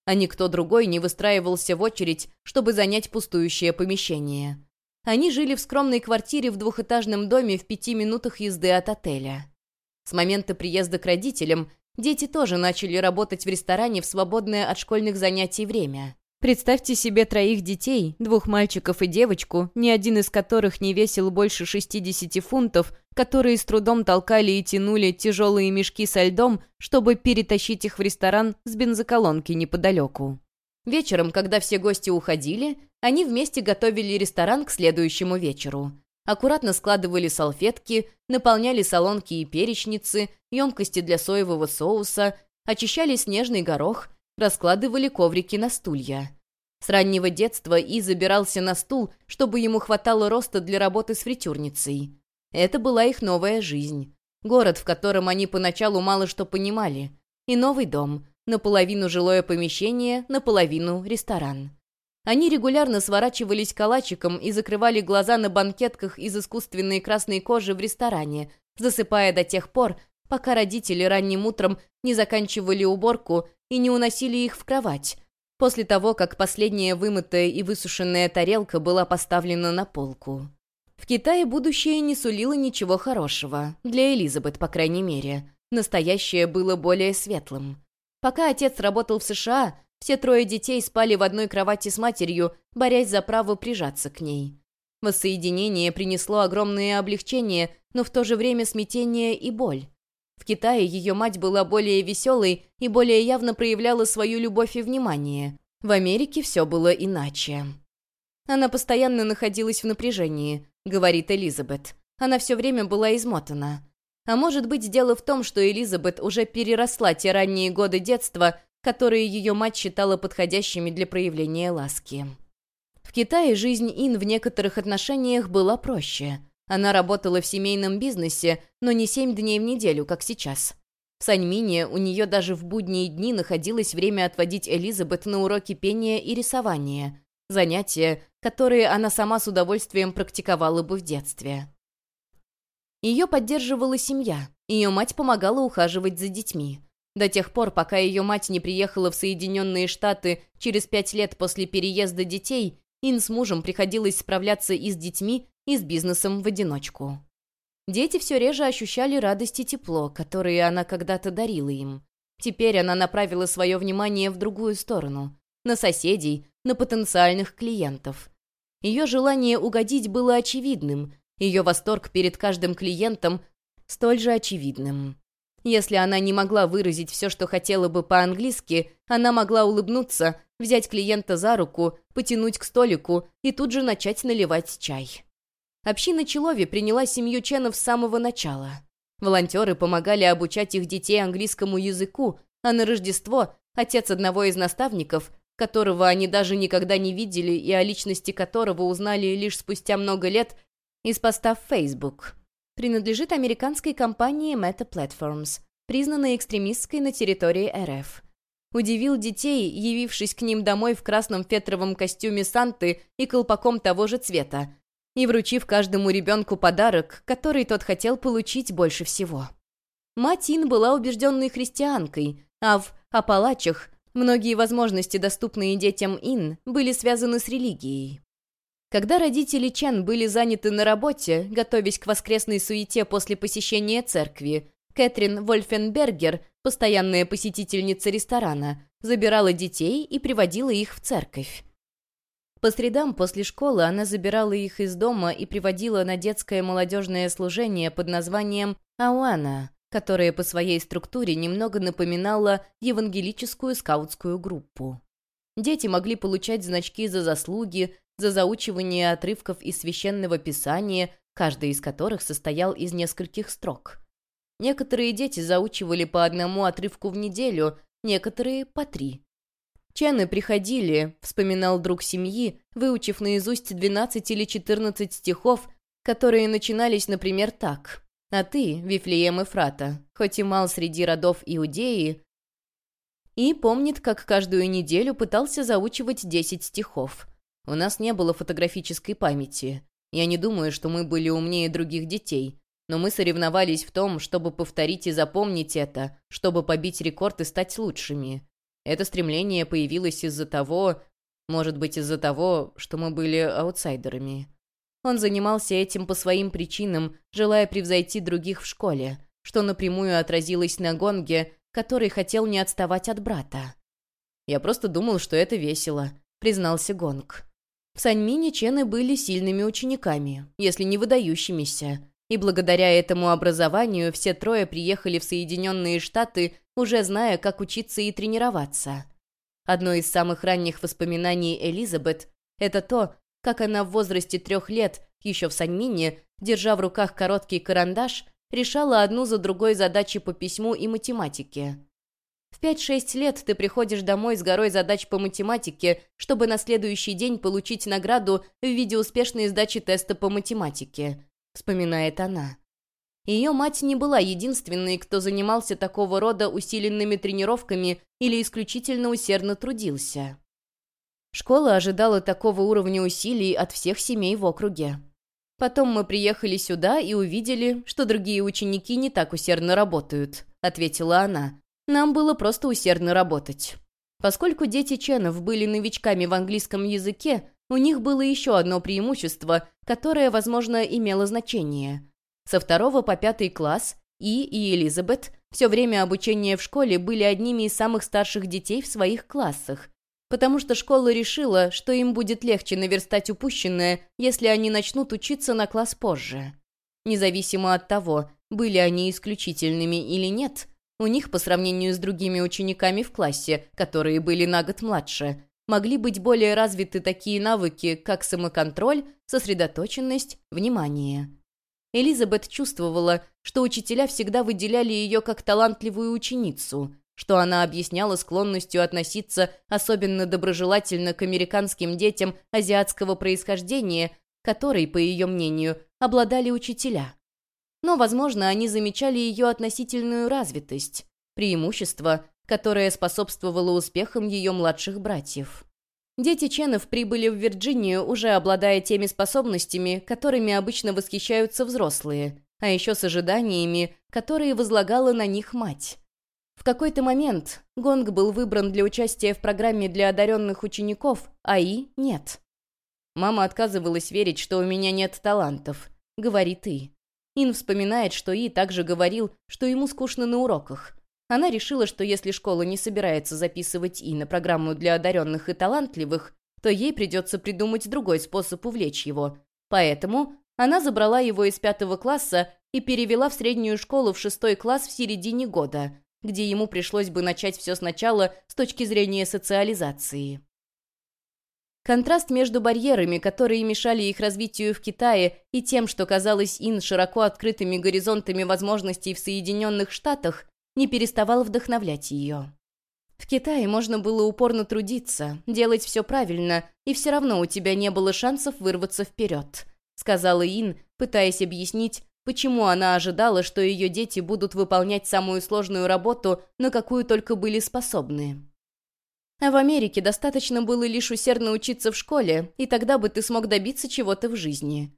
A: а никто другой не выстраивался в очередь, чтобы занять пустующее помещение. Они жили в скромной квартире в двухэтажном доме в пяти минутах езды от отеля. С момента приезда к родителям дети тоже начали работать в ресторане в свободное от школьных занятий время. Представьте себе троих детей, двух мальчиков и девочку, ни один из которых не весил больше шестидесяти фунтов, которые с трудом толкали и тянули тяжелые мешки со льдом, чтобы перетащить их в ресторан с бензоколонки неподалеку. Вечером, когда все гости уходили, они вместе готовили ресторан к следующему вечеру. Аккуратно складывали салфетки, наполняли солонки и перечницы, емкости для соевого соуса, очищали снежный горох, раскладывали коврики на стулья. С раннего детства И забирался на стул, чтобы ему хватало роста для работы с фритюрницей. Это была их новая жизнь. Город, в котором они поначалу мало что понимали. И новый дом. Наполовину жилое помещение, наполовину ресторан. Они регулярно сворачивались калачиком и закрывали глаза на банкетках из искусственной красной кожи в ресторане, засыпая до тех пор, пока родители ранним утром не заканчивали уборку и не уносили их в кровать, после того, как последняя вымытая и высушенная тарелка была поставлена на полку. В Китае будущее не сулило ничего хорошего, для Элизабет, по крайней мере. Настоящее было более светлым. Пока отец работал в США, все трое детей спали в одной кровати с матерью, борясь за право прижаться к ней. Воссоединение принесло огромное облегчение, но в то же время смятение и боль. В Китае ее мать была более веселой и более явно проявляла свою любовь и внимание. В Америке все было иначе. «Она постоянно находилась в напряжении», — говорит Элизабет. «Она все время была измотана». А может быть, дело в том, что Элизабет уже переросла те ранние годы детства, которые ее мать считала подходящими для проявления ласки. В Китае жизнь Ин в некоторых отношениях была проще. Она работала в семейном бизнесе, но не семь дней в неделю, как сейчас. В Саньмине у нее даже в будние дни находилось время отводить Элизабет на уроки пения и рисования, занятия, которые она сама с удовольствием практиковала бы в детстве. Ее поддерживала семья, ее мать помогала ухаживать за детьми. До тех пор, пока ее мать не приехала в Соединенные Штаты через пять лет после переезда детей, Ин с мужем приходилось справляться и с детьми, и с бизнесом в одиночку. Дети все реже ощущали радость и тепло, которые она когда-то дарила им. Теперь она направила свое внимание в другую сторону, на соседей, на потенциальных клиентов. Ее желание угодить было очевидным, ее восторг перед каждым клиентом столь же очевидным. Если она не могла выразить все, что хотела бы по-английски, она могла улыбнуться, взять клиента за руку, потянуть к столику и тут же начать наливать чай. Община Челови приняла семью Ченов с самого начала. Волонтеры помогали обучать их детей английскому языку, а на Рождество отец одного из наставников, которого они даже никогда не видели и о личности которого узнали лишь спустя много лет, из поста в Facebook, принадлежит американской компании Meta Platforms, признанной экстремистской на территории эр эф. Удивил детей, явившись к ним домой в красном фетровом костюме Санты и колпаком того же цвета, и вручив каждому ребенку подарок, который тот хотел получить больше всего. Мать Ин была убежденной христианкой, а в Апалачах многие возможности, доступные детям Ин, были связаны с религией. Когда родители Чен были заняты на работе, готовясь к воскресной суете после посещения церкви, Кэтрин Вольфенбергер, постоянная посетительница ресторана, забирала детей и приводила их в церковь. По средам после школы она забирала их из дома и приводила на детское молодежное служение под названием «Ауана», которое по своей структуре немного напоминало евангелическую скаутскую группу. Дети могли получать значки за заслуги, за заучивание отрывков из священного писания, каждый из которых состоял из нескольких строк. Некоторые дети заучивали по одному отрывку в неделю, некоторые — по три. Чены приходили, вспоминал друг семьи, выучив наизусть двенадцать или четырнадцать стихов, которые начинались, например, так: «А ты, Вифлеем Эфрата, хоть и мал среди родов Иудеи», и помнит, как каждую неделю пытался заучивать десять стихов. У нас не было фотографической памяти. Я не думаю, что мы были умнее других детей, но мы соревновались в том, чтобы повторить и запомнить это, чтобы побить рекорд и стать лучшими. Это стремление появилось из-за того, может быть, из-за того, что мы были аутсайдерами. Он занимался этим по своим причинам, желая превзойти других в школе, что напрямую отразилось на Гонге, который хотел не отставать от брата. «Я просто думал, что это весело», — признался Гонг. В Саньмине Чены были сильными учениками, если не выдающимися, и благодаря этому образованию все трое приехали в Соединенные Штаты, уже зная, как учиться и тренироваться. Одно из самых ранних воспоминаний Элизабет — это то, как она в возрасте трех лет, еще в Саньмине, держа в руках короткий карандаш, решала одну за другой задачи по письму и математике. В пять-шесть лет ты приходишь домой с горой задач по математике, чтобы на следующий день получить награду в виде успешной сдачи теста по математике, вспоминает она. Ее мать не была единственной, кто занимался такого рода усиленными тренировками или исключительно усердно трудился. Школа ожидала такого уровня усилий от всех семей в округе. Потом мы приехали сюда и увидели, что другие ученики не так усердно работают, ответила она. Нам было просто усердно работать. Поскольку дети Ченов были новичками в английском языке, у них было еще одно преимущество, которое, возможно, имело значение. Со второго по пятый класс И и Элизабет все время обучения в школе были одними из самых старших детей в своих классах, потому что школа решила, что им будет легче наверстать упущенное, если они начнут учиться на класс позже. Независимо от того, были они исключительными или нет, у них, по сравнению с другими учениками в классе, которые были на год младше, могли быть более развиты такие навыки, как самоконтроль, сосредоточенность, внимание. Элизабет чувствовала, что учителя всегда выделяли ее как талантливую ученицу, что она объясняла склонностью относиться особенно доброжелательно к американским детям азиатского происхождения, которой, по ее мнению, обладали учителя. Но, возможно, они замечали ее относительную развитость, преимущество, которое способствовало успехам ее младших братьев. Дети Ченов прибыли в Вирджинию, уже обладая теми способностями, которыми обычно восхищаются взрослые, а еще с ожиданиями, которые возлагала на них мать. В какой-то момент Гонг был выбран для участия в программе для одаренных учеников, а И — нет. «Мама отказывалась верить, что у меня нет талантов», — говорит И. Ин вспоминает, что И также говорил, что ему скучно на уроках. Она решила, что если школа не собирается записывать И на программу для одаренных и талантливых, то ей придется придумать другой способ увлечь его. Поэтому она забрала его из пятого класса и перевела в среднюю школу в шестой класс в середине года, где ему пришлось бы начать все сначала с точки зрения социализации. Контраст между барьерами, которые мешали их развитию в Китае, и тем, что казалось Ин широко открытыми горизонтами возможностей в Соединенных Штатах, не переставал вдохновлять ее. В Китае можно было упорно трудиться, делать все правильно, и все равно у тебя не было шансов вырваться вперед, сказала Ин, пытаясь объяснить, почему она ожидала, что ее дети будут выполнять самую сложную работу, на какую только были способны. А в Америке достаточно было лишь усердно учиться в школе, и тогда бы ты смог добиться чего-то в жизни.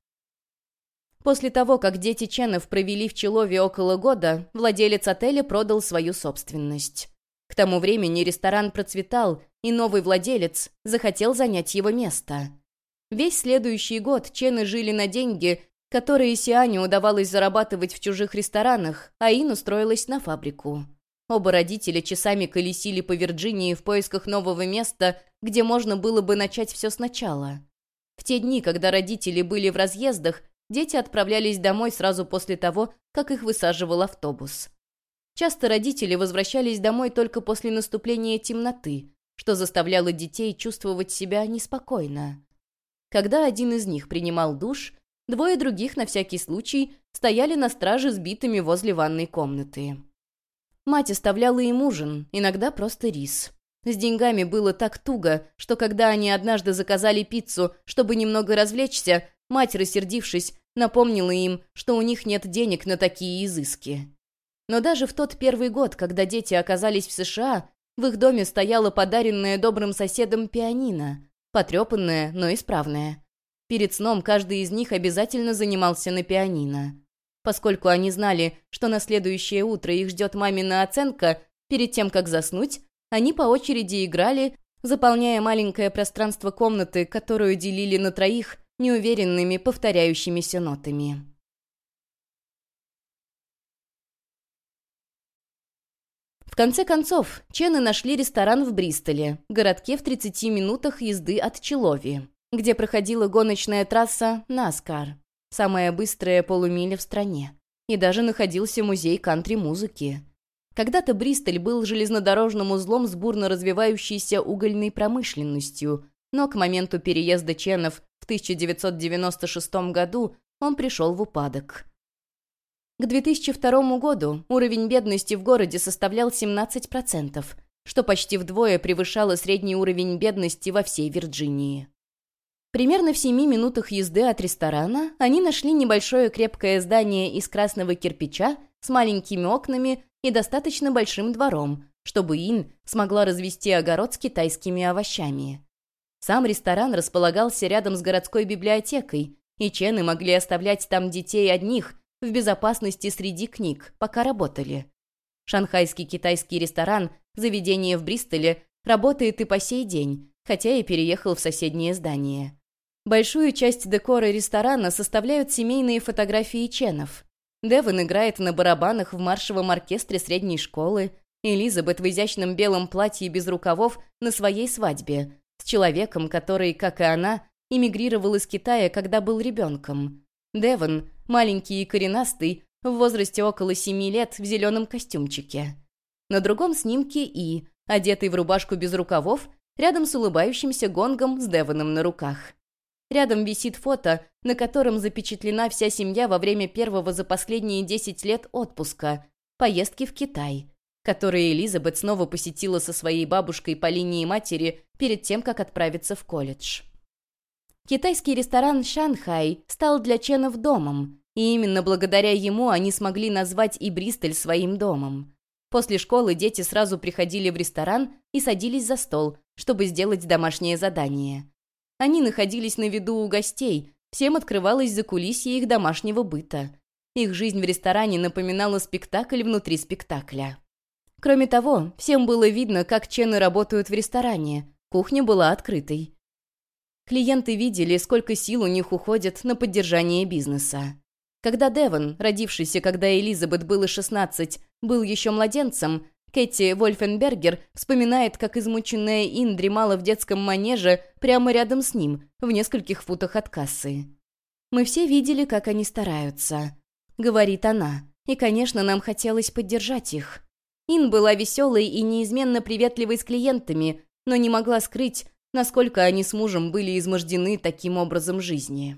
A: После того, как дети Ченов провели в Челове около года, владелец отеля продал свою собственность. К тому времени ресторан процветал, и новый владелец захотел занять его место. Весь следующий год Чены жили на деньги, которые Сиане удавалось зарабатывать в чужих ресторанах, а Ин устроилась на фабрику. Оба родителя часами колесили по Вирджинии в поисках нового места, где можно было бы начать все сначала. В те дни, когда родители были в разъездах, дети отправлялись домой сразу после того, как их высаживал автобус. Часто родители возвращались домой только после наступления темноты, что заставляло детей чувствовать себя неспокойно. Когда один из них принимал душ, двое других на всякий случай стояли на страже с битами возле ванной комнаты. Мать оставляла им ужин, иногда просто рис. С деньгами было так туго, что когда они однажды заказали пиццу, чтобы немного развлечься, мать, рассердившись, напомнила им, что у них нет денег на такие изыски. Но даже в тот первый год, когда дети оказались в США, в их доме стояла подаренная добрым соседом пианино, потрепанная, но исправная. Перед сном каждый из них обязательно занимался на пианино. Поскольку они знали, что на следующее утро их ждет мамина оценка, перед тем, как заснуть, Они по очереди играли, заполняя маленькое пространство комнаты, которую делили на троих неуверенными повторяющимися нотами. В конце концов, Чены нашли ресторан в Бристоле, городке в тридцати минутах езды от Челови, где проходила гоночная трасса наскар, самая быстрая полумиля в стране, и даже находился музей кантри-музыки. Когда-то Бристоль был железнодорожным узлом с бурно развивающейся угольной промышленностью, но к моменту переезда Ченов в тысяча девятьсот девяносто шестом году он пришел в упадок. К две тысячи второму году уровень бедности в городе составлял семнадцать процентов, что почти вдвое превышало средний уровень бедности во всей Вирджинии. Примерно в семи минутах езды от ресторана они нашли небольшое крепкое здание из красного кирпича с маленькими окнами и достаточно большим двором, чтобы Ин смогла развести огород с китайскими овощами. Сам ресторан располагался рядом с городской библиотекой, и Чены могли оставлять там детей одних в безопасности среди книг, пока работали. Шанхайский китайский ресторан, заведение в Бристоле, работает и по сей день, хотя и переехал в соседнее здание. Большую часть декора ресторана составляют семейные фотографии Ченов. Девон играет на барабанах в маршевом оркестре средней школы, Элизабет в изящном белом платье без рукавов на своей свадьбе, с человеком, который, как и она, эмигрировал из Китая, когда был ребенком. Девон, маленький и коренастый, в возрасте около семи лет, в зеленом костюмчике. На другом снимке И, одетый в рубашку без рукавов, рядом с улыбающимся гонгом с Девоном на руках. Рядом висит фото, на котором запечатлена вся семья во время первого за последние десять лет отпуска – поездки в Китай, который Элизабет снова посетила со своей бабушкой по линии матери перед тем, как отправиться в колледж. Китайский ресторан «Шанхай» стал для Ченов домом, и именно благодаря ему они смогли назвать и Бристоль своим домом. После школы дети сразу приходили в ресторан и садились за стол, чтобы сделать домашнее задание. Они находились на виду у гостей, всем открывалось закулисье их домашнего быта. Их жизнь в ресторане напоминала спектакль внутри спектакля. Кроме того, всем было видно, как Чены работают в ресторане, кухня была открытой. Клиенты видели, сколько сил у них уходит на поддержание бизнеса. Когда Девон, родившийся, когда Элизабет было шестнадцать, был еще младенцем, Кэти Вольфенбергер вспоминает, как измученная Ин дремала в детском манеже прямо рядом с ним, в нескольких футах от кассы. «Мы все видели, как они стараются», — говорит она, и, конечно, нам хотелось поддержать их. Ин была веселой и неизменно приветливой с клиентами, но не могла скрыть, насколько они с мужем были измождены таким образом жизни.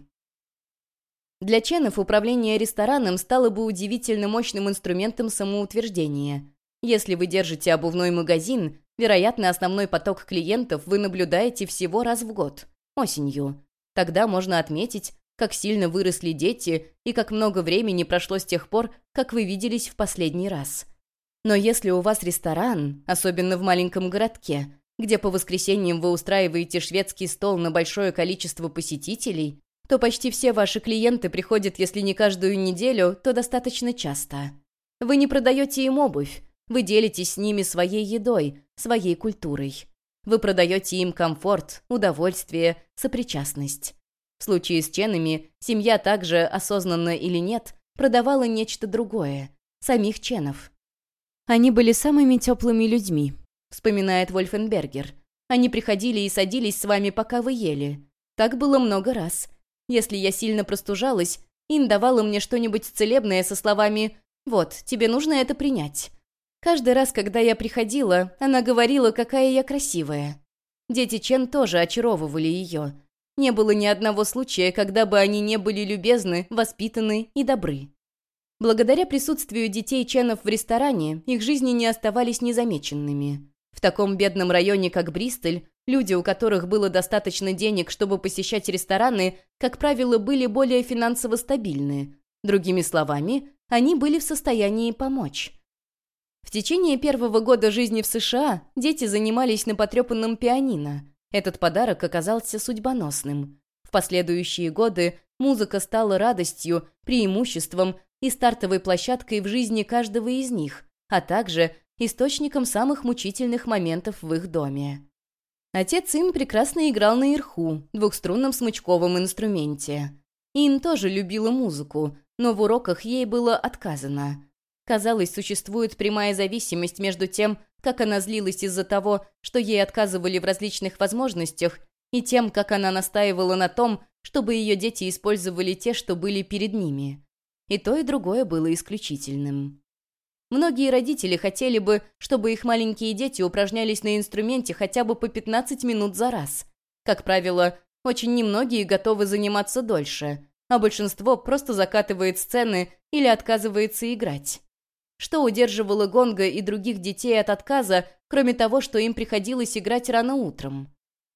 A: Для Ченов управление рестораном стало бы удивительно мощным инструментом самоутверждения. Если вы держите обувной магазин, вероятно, основной поток клиентов вы наблюдаете всего раз в год, осенью. Тогда можно отметить, как сильно выросли дети и как много времени прошло с тех пор, как вы виделись в последний раз. Но если у вас ресторан, особенно в маленьком городке, где по воскресеньям вы устраиваете шведский стол на большое количество посетителей, то почти все ваши клиенты приходят, если не каждую неделю, то достаточно часто. Вы не продаете им обувь, вы делитесь с ними своей едой, своей культурой. Вы продаете им комфорт, удовольствие, сопричастность. В случае с Ченами семья также, осознанно или нет, продавала нечто другое – самих Ченов. Они были самыми теплыми людьми, вспоминает Вольфенбергер. Они приходили и садились с вами, пока вы ели. Так было много раз. Если я сильно простужалась, Ин давала мне что-нибудь целебное со словами «Вот, тебе нужно это принять». Каждый раз, когда я приходила, она говорила, какая я красивая. Дети Чен тоже очаровывали ее. Не было ни одного случая, когда бы они не были любезны, воспитаны и добры. Благодаря присутствию детей Ченов в ресторане, их жизни не оставались незамеченными. В таком бедном районе, как Бристоль, люди, у которых было достаточно денег, чтобы посещать рестораны, как правило, были более финансово стабильны. Другими словами, они были в состоянии помочь. В течение первого года жизни в США дети занимались на потрепанном пианино. Этот подарок оказался судьбоносным. В последующие годы музыка стала радостью, преимуществом и стартовой площадкой в жизни каждого из них, а также источником самых мучительных моментов в их доме. Отец Ин прекрасно играл на ирху, двухструнном смычковом инструменте. Ин тоже любила музыку, но в уроках ей было отказано. Казалось, существует прямая зависимость между тем, как она злилась из-за того, что ей отказывали в различных возможностях, и тем, как она настаивала на том, чтобы ее дети использовали те, что были перед ними. И то, и другое было исключительным. Многие родители хотели бы, чтобы их маленькие дети упражнялись на инструменте хотя бы по пятнадцать минут за раз. Как правило, очень немногие готовы заниматься дольше, а большинство просто закатывает сцены или отказывается играть. Что удерживало Гонга и других детей от отказа, кроме того, что им приходилось играть рано утром?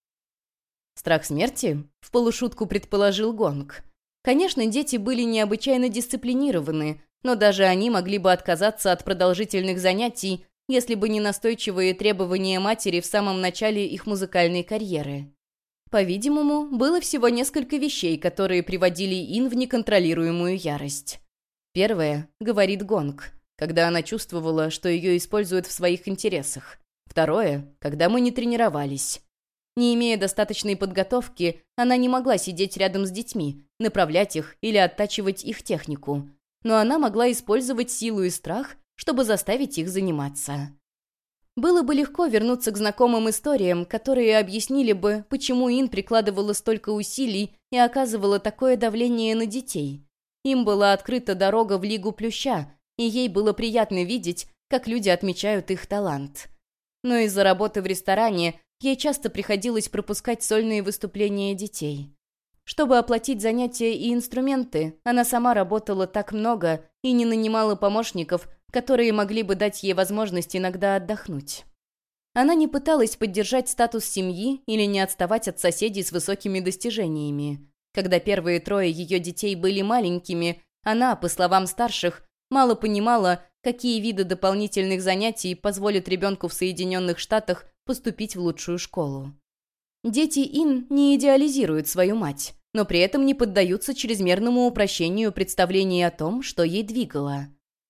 A: «Страх смерти?» — в полушутку предположил Гонг. Конечно, дети были необычайно дисциплинированы, но даже они могли бы отказаться от продолжительных занятий, если бы не настойчивые требования матери в самом начале их музыкальной карьеры. По-видимому, было всего несколько вещей, которые приводили Ин в неконтролируемую ярость. Первое, говорит Гонг, когда она чувствовала, что ее используют в своих интересах. Второе, когда мы не тренировались. Не имея достаточной подготовки, она не могла сидеть рядом с детьми, направлять их или оттачивать их технику. Но она могла использовать силу и страх, чтобы заставить их заниматься. Было бы легко вернуться к знакомым историям, которые объяснили бы, почему Ин прикладывала столько усилий и оказывала такое давление на детей. Им была открыта дорога в Лигу Плюща, и ей было приятно видеть, как люди отмечают их талант. Но из-за работы в ресторане ей часто приходилось пропускать сольные выступления детей. Чтобы оплатить занятия и инструменты, она сама работала так много и не нанимала помощников, которые могли бы дать ей возможность иногда отдохнуть. Она не пыталась поддержать статус семьи или не отставать от соседей с высокими достижениями. Когда первые трое ее детей были маленькими, она, по словам старших, мало понимала, какие виды дополнительных занятий позволят ребенку в Соединенных Штатах поступить в лучшую школу. Дети Ин не идеализируют свою мать, но при этом не поддаются чрезмерному упрощению представлений о том, что ей двигало.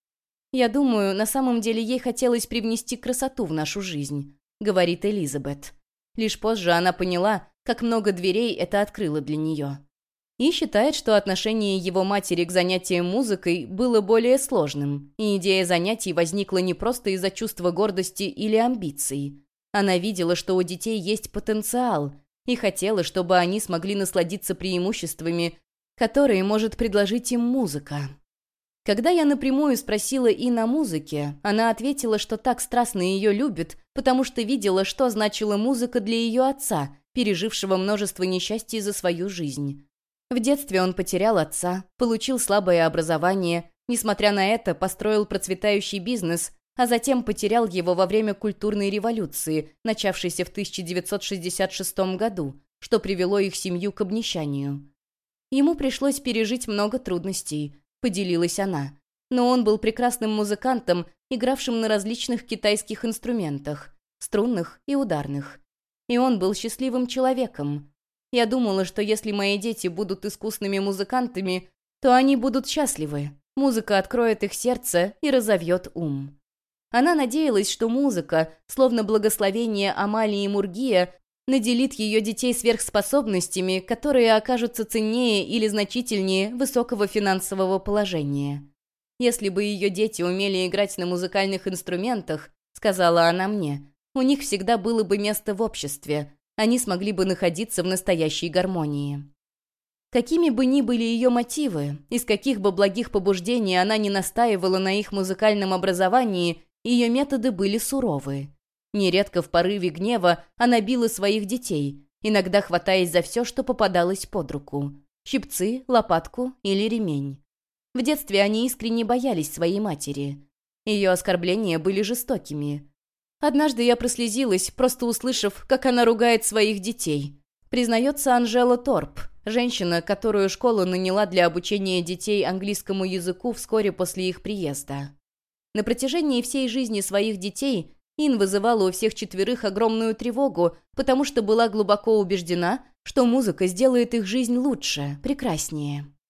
A: «Я думаю, на самом деле ей хотелось привнести красоту в нашу жизнь», — говорит Элизабет. Лишь позже она поняла, как много дверей это открыло для нее. И считает, что отношение его матери к занятиям музыкой было более сложным, и идея занятий возникла не просто из-за чувства гордости или амбиций. Она видела, что у детей есть потенциал, и хотела, чтобы они смогли насладиться преимуществами, которые может предложить им музыка. Когда я напрямую спросила Ин о музыке, она ответила, что так страстно ее любит, потому что видела, что значила музыка для ее отца, пережившего множество несчастий за свою жизнь. В детстве он потерял отца, получил слабое образование, несмотря на это, построил процветающий бизнес, а затем потерял его во время культурной революции, начавшейся в тысяча девятьсот шестьдесят шестом году, что привело их семью к обнищанию. Ему пришлось пережить много трудностей, поделилась она, но он был прекрасным музыкантом, игравшим на различных китайских инструментах, струнных и ударных. И он был счастливым человеком. Я думала, что если мои дети будут искусными музыкантами, то они будут счастливы. Музыка откроет их сердце и разовьет ум. Она надеялась, что музыка, словно благословение Амалии Мургия, наделит ее детей сверхспособностями, которые окажутся ценнее или значительнее высокого финансового положения. «Если бы ее дети умели играть на музыкальных инструментах, — сказала она мне, — у них всегда было бы место в обществе, они смогли бы находиться в настоящей гармонии». Какими бы ни были ее мотивы, из каких бы благих побуждений она не настаивала на их музыкальном образовании, ее методы были суровы. Нередко в порыве гнева она била своих детей, иногда хватаясь за все, что попадалось под руку – щипцы, лопатку или ремень. В детстве они искренне боялись своей матери. Ее оскорбления были жестокими. Однажды я прослезилась, просто услышав, как она ругает своих детей. Признается Анжела Торп, женщина, которую школа наняла для обучения детей английскому языку вскоре после их приезда. На протяжении всей жизни своих детей Ин вызывала у всех четверых огромную тревогу, потому что была глубоко убеждена, что музыка сделает их жизнь лучше, прекраснее.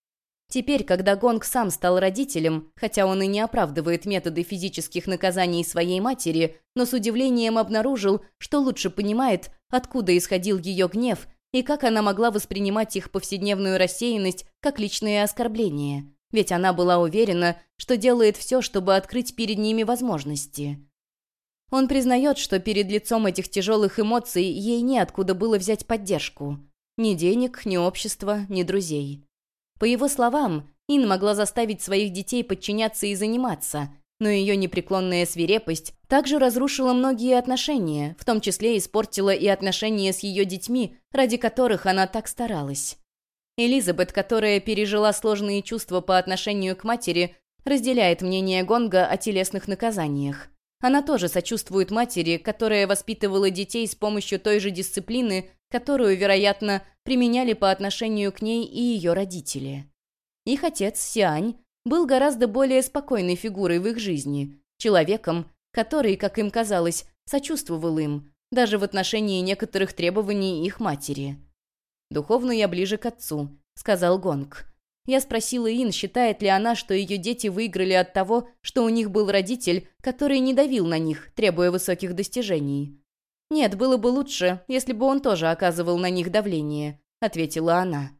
A: Теперь, когда Гонг сам стал родителем, хотя он и не оправдывает методы физических наказаний своей матери, но с удивлением обнаружил, что лучше понимает, откуда исходил ее гнев и как она могла воспринимать их повседневную рассеянность как личные оскорбления. Ведь она была уверена, что делает все, чтобы открыть перед ними возможности. Он признает, что перед лицом этих тяжелых эмоций ей неоткуда было взять поддержку. Ни денег, ни общества, ни друзей. По его словам, Ин могла заставить своих детей подчиняться и заниматься, но ее непреклонная свирепость также разрушила многие отношения, в том числе испортила и отношения с ее детьми, ради которых она так старалась. Элизабет, которая пережила сложные чувства по отношению к матери, разделяет мнение Гонга о телесных наказаниях. Она тоже сочувствует матери, которая воспитывала детей с помощью той же дисциплины, которую, вероятно, применяли по отношению к ней и ее родители. Их отец, Сиань, был гораздо более спокойной фигурой в их жизни, человеком, который, как им казалось, сочувствовал им, даже в отношении некоторых требований их матери. «Духовно я ближе к отцу», — сказал Гонг. Я спросила Ин, считает ли она, что ее дети выиграли от того, что у них был родитель, который не давил на них, требуя высоких достижений. «Нет, было бы лучше, если бы он тоже оказывал на них давление», — ответила она.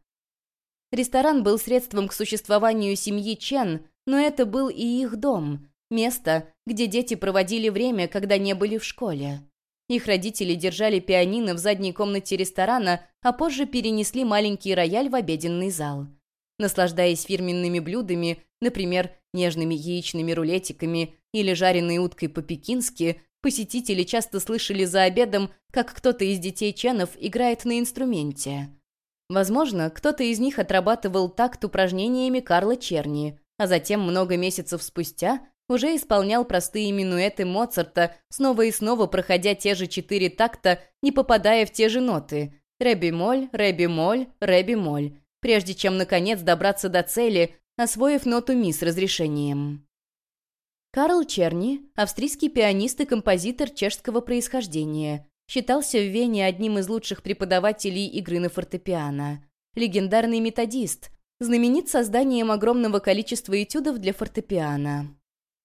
A: Ресторан был средством к существованию семьи Чен, но это был и их дом, место, где дети проводили время, когда не были в школе. Их родители держали пианино в задней комнате ресторана, а позже перенесли маленький рояль в обеденный зал. Наслаждаясь фирменными блюдами, например, нежными яичными рулетиками или жареной уткой по-пекински, посетители часто слышали за обедом, как кто-то из детей Ченов играет на инструменте. Возможно, кто-то из них отрабатывал такт упражнениями Карла Черни, а затем много месяцев спустя уже исполнял простые минуэты Моцарта, снова и снова проходя те же четыре такта, не попадая в те же ноты – ре-бемоль, ре-бемоль, ре-бемоль, прежде чем, наконец, добраться до цели, освоив ноту ми с разрешением. Карл Черни, австрийский пианист и композитор чешского происхождения, считался в Вене одним из лучших преподавателей игры на фортепиано. Легендарный методист, знаменит созданием огромного количества этюдов для фортепиано.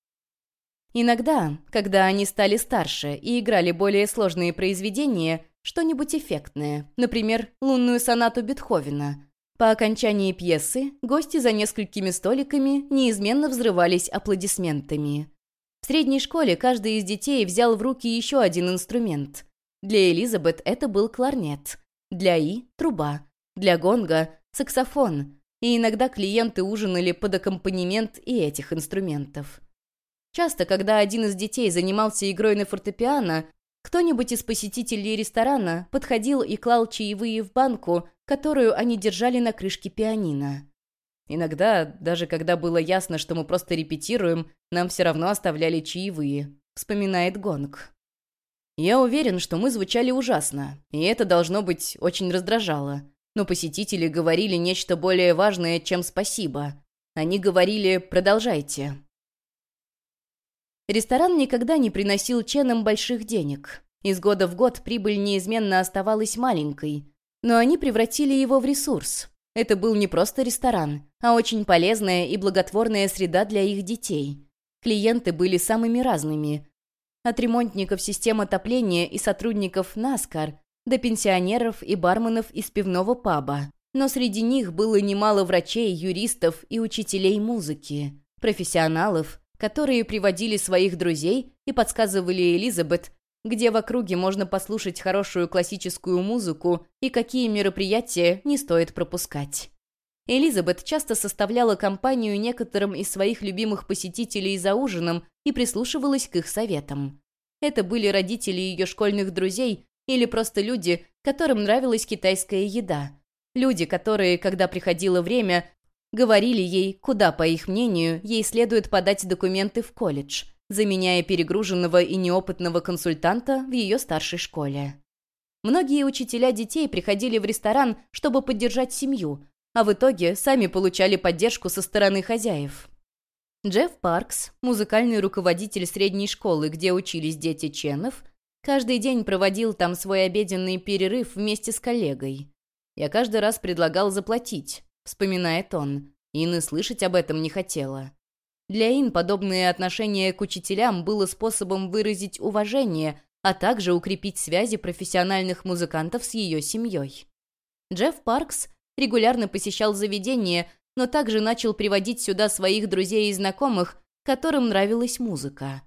A: Иногда, когда они стали старше и играли более сложные произведения, что-нибудь эффектное, например, лунную сонату Бетховена, по окончании пьесы гости за несколькими столиками неизменно взрывались аплодисментами. В средней школе каждый из детей взял в руки еще один инструмент. Для Элизабет это был кларнет, для И – труба, для Гонга – саксофон, и иногда клиенты ужинали под аккомпанемент и этих инструментов. Часто, когда один из детей занимался игрой на фортепиано, кто-нибудь из посетителей ресторана подходил и клал чаевые в банку, которую они держали на крышке пианино. Иногда, даже когда было ясно, что мы просто репетируем, нам все равно оставляли чаевые, вспоминает Гонг. Я уверен, что мы звучали ужасно, и это, должно быть, очень раздражало. Но посетители говорили нечто более важное, чем «спасибо». Они говорили «продолжайте». Ресторан никогда не приносил Ченам больших денег. Из года в год прибыль неизменно оставалась маленькой. Но они превратили его в ресурс. Это был не просто ресторан, а очень полезная и благотворная среда для их детей. Клиенты были самыми разными. От ремонтников систем отопления и сотрудников Наскар до пенсионеров и барменов из пивного паба. Но среди них было немало врачей, юристов и учителей музыки, профессионалов, которые приводили своих друзей и подсказывали Элизабет, где в округе можно послушать хорошую классическую музыку и какие мероприятия не стоит пропускать. Элизабет часто составляла компанию некоторым из своих любимых посетителей за ужином и прислушивалась к их советам. Это были родители ее школьных друзей или просто люди, которым нравилась китайская еда. Люди, которые, когда приходило время, говорили ей, куда, по их мнению, ей следует подать документы в колледж, заменяя перегруженного и неопытного консультанта в ее старшей школе. Многие учителя детей приходили в ресторан, чтобы поддержать семью, а в итоге сами получали поддержку со стороны хозяев. Джефф Паркс, музыкальный руководитель средней школы, где учились дети Ченов, каждый день проводил там свой обеденный перерыв вместе с коллегой. «Я каждый раз предлагал заплатить», — вспоминает он. Ин и слышать об этом не хотела. Для Ин подобное отношение к учителям было способом выразить уважение, а также укрепить связи профессиональных музыкантов с ее семьей. Джефф Паркс регулярно посещал заведение, но также начал приводить сюда своих друзей и знакомых, которым нравилась музыка.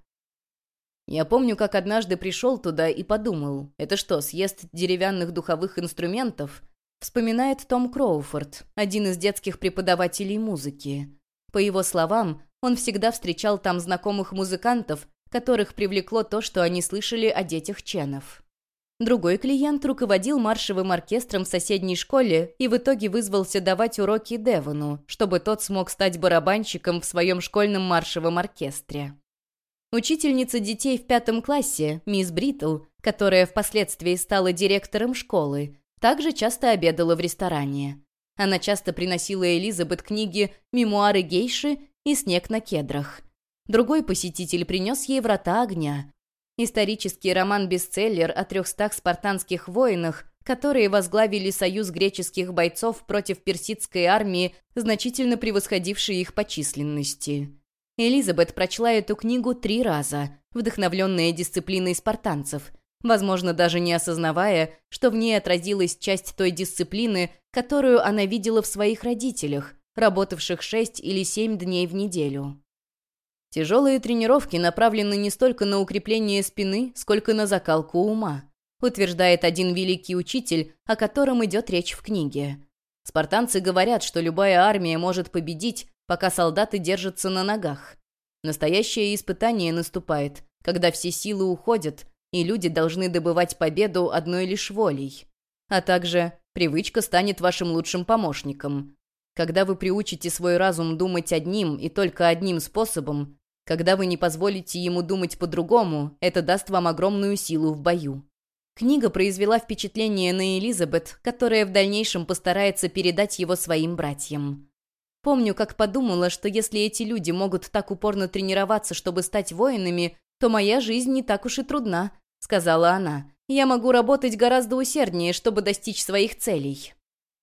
A: Я помню, как однажды пришел туда и подумал, это что, съезд деревянных духовых инструментов? Вспоминает Том Кроуфорд, один из детских преподавателей музыки. По его словам, он всегда встречал там знакомых музыкантов, которых привлекло то, что они слышали о детях Ченов. Другой клиент руководил маршевым оркестром в соседней школе и в итоге вызвался давать уроки Девону, чтобы тот смог стать барабанщиком в своем школьном маршевом оркестре. Учительница детей в пятом классе, мисс Бриттл, которая впоследствии стала директором школы, также часто обедала в ресторане. Она часто приносила Элизабет книги «Мемуары гейши» и «Снег на кедрах». Другой посетитель принес ей «Врата огня». Исторический роман-бестселлер о трехстах спартанских воинах, которые возглавили союз греческих бойцов против персидской армии, значительно превосходившей их по численности. Элизабет прочла эту книгу три раза, вдохновленная дисциплиной спартанцев, возможно, даже не осознавая, что в ней отразилась часть той дисциплины, которую она видела в своих родителях, работавших шесть или семь дней в неделю. Тяжелые тренировки направлены не столько на укрепление спины, сколько на закалку ума, утверждает один великий учитель, о котором идет речь в книге. Спартанцы говорят, что любая армия может победить, пока солдаты держатся на ногах. Настоящее испытание наступает, когда все силы уходят, и люди должны добывать победу одной лишь волей. А также привычка станет вашим лучшим помощником. Когда вы приучите свой разум думать одним и только одним способом, когда вы не позволите ему думать по-другому, это даст вам огромную силу в бою. Книга произвела впечатление на Элизабет, которая в дальнейшем постарается передать его своим братьям. Помню, как подумала, что если эти люди могут так упорно тренироваться, чтобы стать воинами, то моя жизнь не так уж и трудна, сказала она. Я могу работать гораздо усерднее, чтобы достичь своих целей.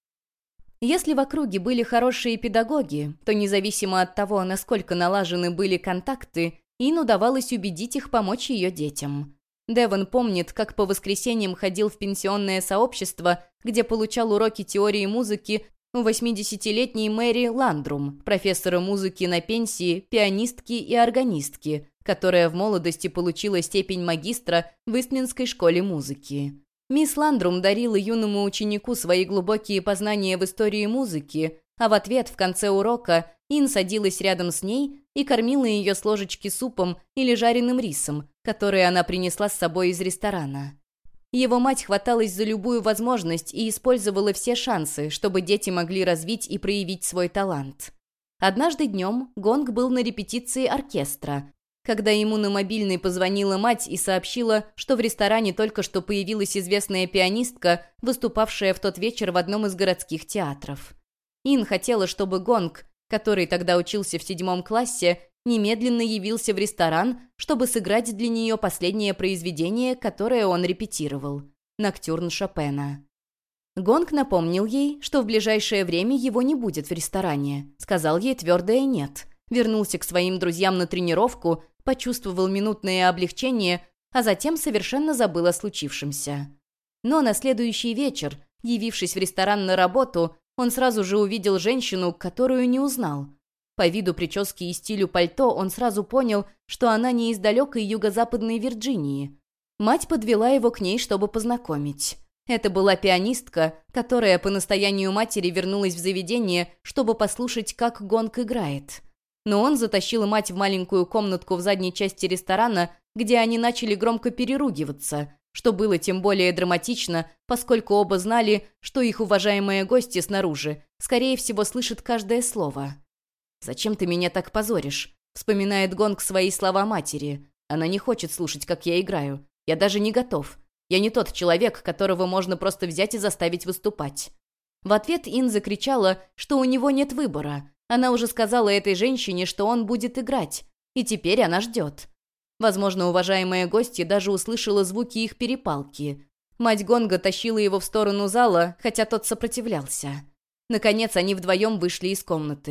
A: Если в округе были хорошие педагоги, то независимо от того, насколько налажены были контакты, Ин удавалось убедить их помочь ее детям. Девон помнит, как по воскресеньям ходил в пенсионное сообщество, где получал уроки теории музыки у восьмидесятилетней Мэри Ландрум, профессора музыки на пенсии, пианистки и органистки, которая в молодости получила степень магистра в Истминской школе музыки. Мисс Ландрум дарила юному ученику свои глубокие познания в истории музыки, а в ответ в конце урока Ин садилась рядом с ней и кормила ее с ложечки супом или жареным рисом, который она принесла с собой из ресторана. Его мать хваталась за любую возможность и использовала все шансы, чтобы дети могли развить и проявить свой талант. Однажды днем Гонг был на репетиции оркестра, когда ему на мобильный позвонила мать и сообщила, что в ресторане только что появилась известная пианистка, выступавшая в тот вечер в одном из городских театров. Ин хотела, чтобы Гонг, который тогда учился в седьмом классе, немедленно явился в ресторан, чтобы сыграть для нее последнее произведение, которое он репетировал – «Ноктюрн Шопена». Гонг напомнил ей, что в ближайшее время его не будет в ресторане, сказал ей твердое «нет», вернулся к своим друзьям на тренировку, почувствовал минутное облегчение, а затем совершенно забыл о случившемся. Но на следующий вечер, явившись в ресторан на работу, он сразу же увидел женщину, которую не узнал. По виду прически и стилю пальто он сразу понял, что она не из далекой юго-западной Вирджинии. Мать подвела его к ней, чтобы познакомить. Это была пианистка, которая по настоянию матери вернулась в заведение, чтобы послушать, как Гонг играет. Но он затащил мать в маленькую комнатку в задней части ресторана, где они начали громко переругиваться, что было тем более драматично, поскольку оба знали, что их уважаемые гости снаружи, скорее всего, слышат каждое слово. «Зачем ты меня так позоришь?» — вспоминает Гонг свои слова матери. «Она не хочет слушать, как я играю. Я даже не готов. Я не тот человек, которого можно просто взять и заставить выступать». В ответ Ин закричала, что у него нет выбора. Она уже сказала этой женщине, что он будет играть, и теперь она ждет. Возможно, уважаемая гостья даже услышала звуки их перепалки. Мать Гонга тащила его в сторону зала, хотя тот сопротивлялся. Наконец, они вдвоем вышли из комнаты.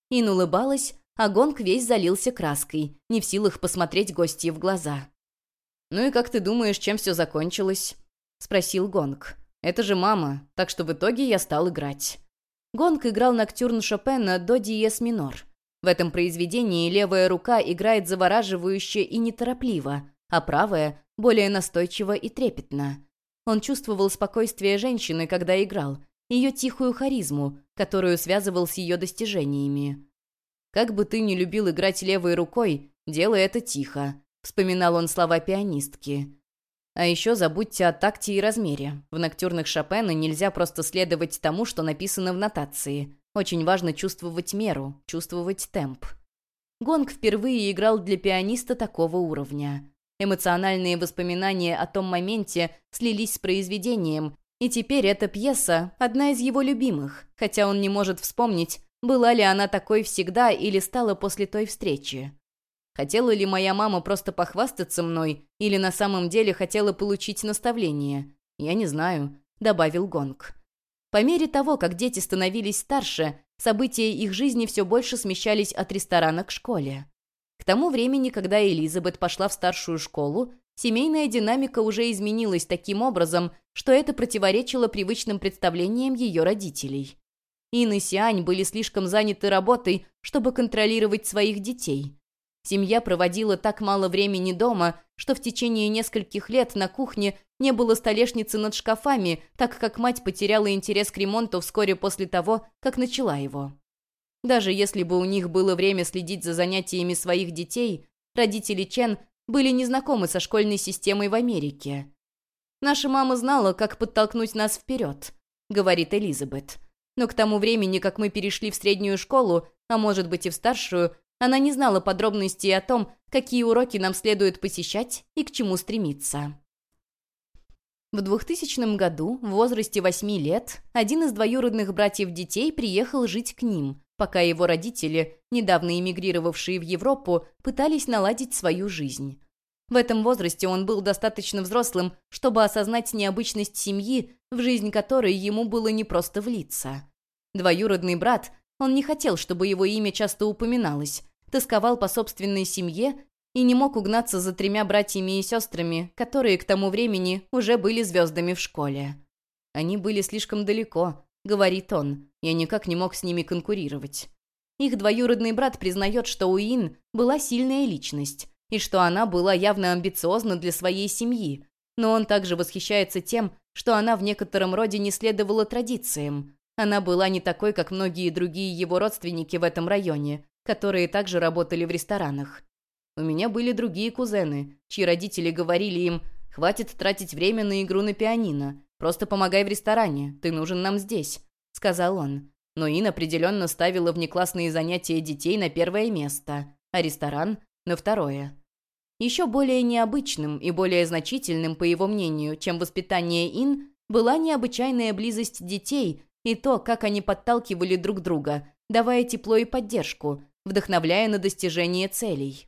A: Ин улыбалась, а Гонг весь залился краской, не в силах посмотреть гостье в глаза. «Ну и как ты думаешь, чем все закончилось?» — спросил Гонг. «Это же мама, так что в итоге я стал играть». Гонг играл ноктюрн Шопена до диез минор. В этом произведении левая рука играет завораживающе и неторопливо, а правая — более настойчиво и трепетно. Он чувствовал спокойствие женщины, когда играл, ее тихую харизму, которую связывал с ее достижениями. «Как бы ты ни любил играть левой рукой, делай это тихо», — вспоминал он слова пианистки. «А еще забудьте о такте и размере. В ноктюрнах Шопена нельзя просто следовать тому, что написано в нотации. Очень важно чувствовать меру, чувствовать темп». Гонг впервые играл для пианиста такого уровня. Эмоциональные воспоминания о том моменте слились с произведением, и теперь эта пьеса – одна из его любимых, хотя он не может вспомнить, была ли она такой всегда или стала после той встречи. Хотела ли моя мама просто похвастаться мной или на самом деле хотела получить наставление? Я не знаю, добавил Гонг. По мере того, как дети становились старше, события их жизни все больше смещались от ресторана к школе. К тому времени, когда Элизабет пошла в старшую школу, семейная динамика уже изменилась таким образом, что это противоречило привычным представлениям ее родителей. Ин и Сиань были слишком заняты работой, чтобы контролировать своих детей. Семья проводила так мало времени дома, что в течение нескольких лет на кухне не было столешницы над шкафами, так как мать потеряла интерес к ремонту вскоре после того, как начала его. Даже если бы у них было время следить за занятиями своих детей, родители Чен были незнакомы со школьной системой в Америке. «Наша мама знала, как подтолкнуть нас вперед», — говорит Элизабет. «Но к тому времени, как мы перешли в среднюю школу, а может быть и в старшую, она не знала подробностей о том, какие уроки нам следует посещать и к чему стремиться». В двухтысячном году, в возрасте восьми лет, один из двоюродных братьев детей приехал жить к ним, пока его родители, недавно эмигрировавшие в Европу, пытались наладить свою жизнь. В этом возрасте он был достаточно взрослым, чтобы осознать необычность семьи, в жизнь которой ему было непросто влиться. Двоюродный брат, он не хотел, чтобы его имя часто упоминалось, тосковал по собственной семье и не мог угнаться за тремя братьями и сестрами, которые к тому времени уже были звездами в школе. «Они были слишком далеко», — говорит он, — «я никак не мог с ними конкурировать». Их двоюродный брат признает, что у Ин была сильная личность, и что она была явно амбициозна для своей семьи, но он также восхищается тем, что она в некотором роде не следовала традициям. Она была не такой, как многие другие его родственники в этом районе, которые также работали в ресторанах. У меня были другие кузены, чьи родители говорили им: «Хватит тратить время на игру на пианино, просто помогай в ресторане, ты нужен нам здесь», — сказал он. Но Ин определенно ставила внеклассные занятия детей на первое место, а ресторан — на второе. Еще более необычным и более значительным, по его мнению, чем воспитание Ин, была необычайная близость детей и то, как они подталкивали друг друга, давая тепло и поддержку, вдохновляя на достижение целей.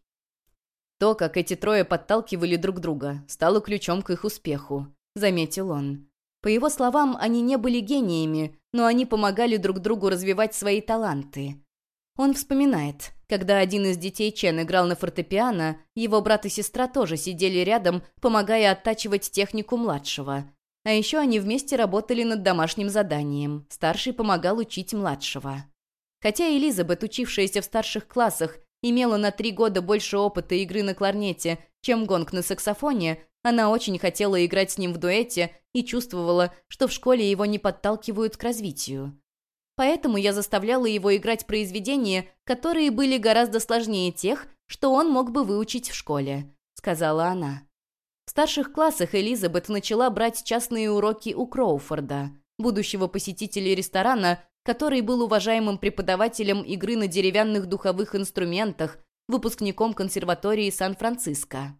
A: То, как эти трое подталкивали друг друга, стало ключом к их успеху, заметил он. По его словам, они не были гениями, но они помогали друг другу развивать свои таланты. Он вспоминает, когда один из детей Чен играл на фортепиано, его брат и сестра тоже сидели рядом, помогая оттачивать технику младшего. А еще они вместе работали над домашним заданием, старший помогал учить младшего. Хотя Элизабет, учившаяся в старших классах, имела на три года больше опыта игры на кларнете, чем Гонг на саксофоне, она очень хотела играть с ним в дуэте и чувствовала, что в школе его не подталкивают к развитию. Поэтому я заставляла его играть произведения, которые были гораздо сложнее тех, что он мог бы выучить в школе», — сказала она. В старших классах Элизабет начала брать частные уроки у Кроуфорда, будущего посетителя ресторана, который был уважаемым преподавателем игры на деревянных духовых инструментах, выпускником консерватории Сан-Франциско.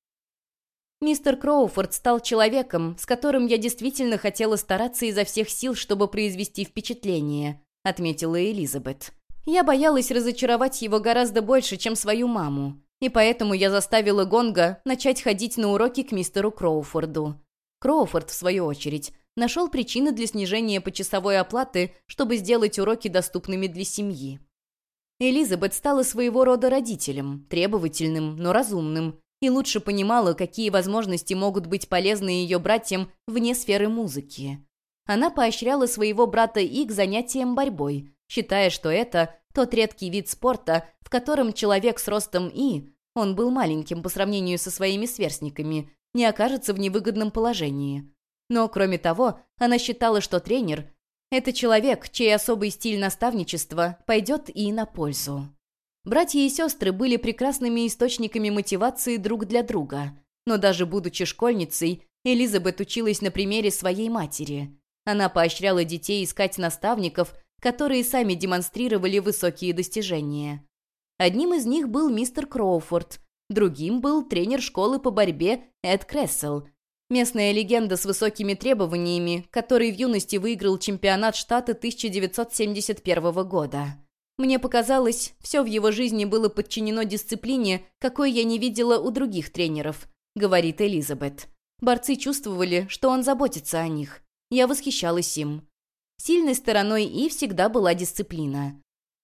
A: «Мистер Кроуфорд стал человеком, с которым я действительно хотела стараться изо всех сил, чтобы произвести впечатление», — отметила Элизабет. «Я боялась разочаровать его гораздо больше, чем свою маму, и поэтому я заставила Гонга начать ходить на уроки к мистеру Кроуфорду». Кроуфорд, в свою очередь, нашел причины для снижения почасовой оплаты, чтобы сделать уроки доступными для семьи. Элизабет стала своего рода родителем, требовательным, но разумным, и лучше понимала, какие возможности могут быть полезны ее братьям вне сферы музыки. Она поощряла своего брата И к занятиям борьбой, считая, что это тот редкий вид спорта, в котором человек с ростом И, он был маленьким по сравнению со своими сверстниками, не окажется в невыгодном положении. Но, кроме того, она считала, что тренер – это человек, чей особый стиль наставничества пойдет И на пользу. Братья и сестры были прекрасными источниками мотивации друг для друга, но даже будучи школьницей, Элизабет училась на примере своей матери. Она поощряла детей искать наставников, которые сами демонстрировали высокие достижения. Одним из них был мистер Кроуфорд, другим был тренер школы по борьбе Эд Крессел, местная легенда с высокими требованиями, который в юности выиграл чемпионат штата тысяча девятьсот семьдесят первого года. Мне показалось, все в его жизни было подчинено дисциплине, какой я не видела у других тренеров, говорит Элизабет. Борцы чувствовали, что он заботится о них. Я восхищалась им. Сильной стороной И всегда была дисциплина.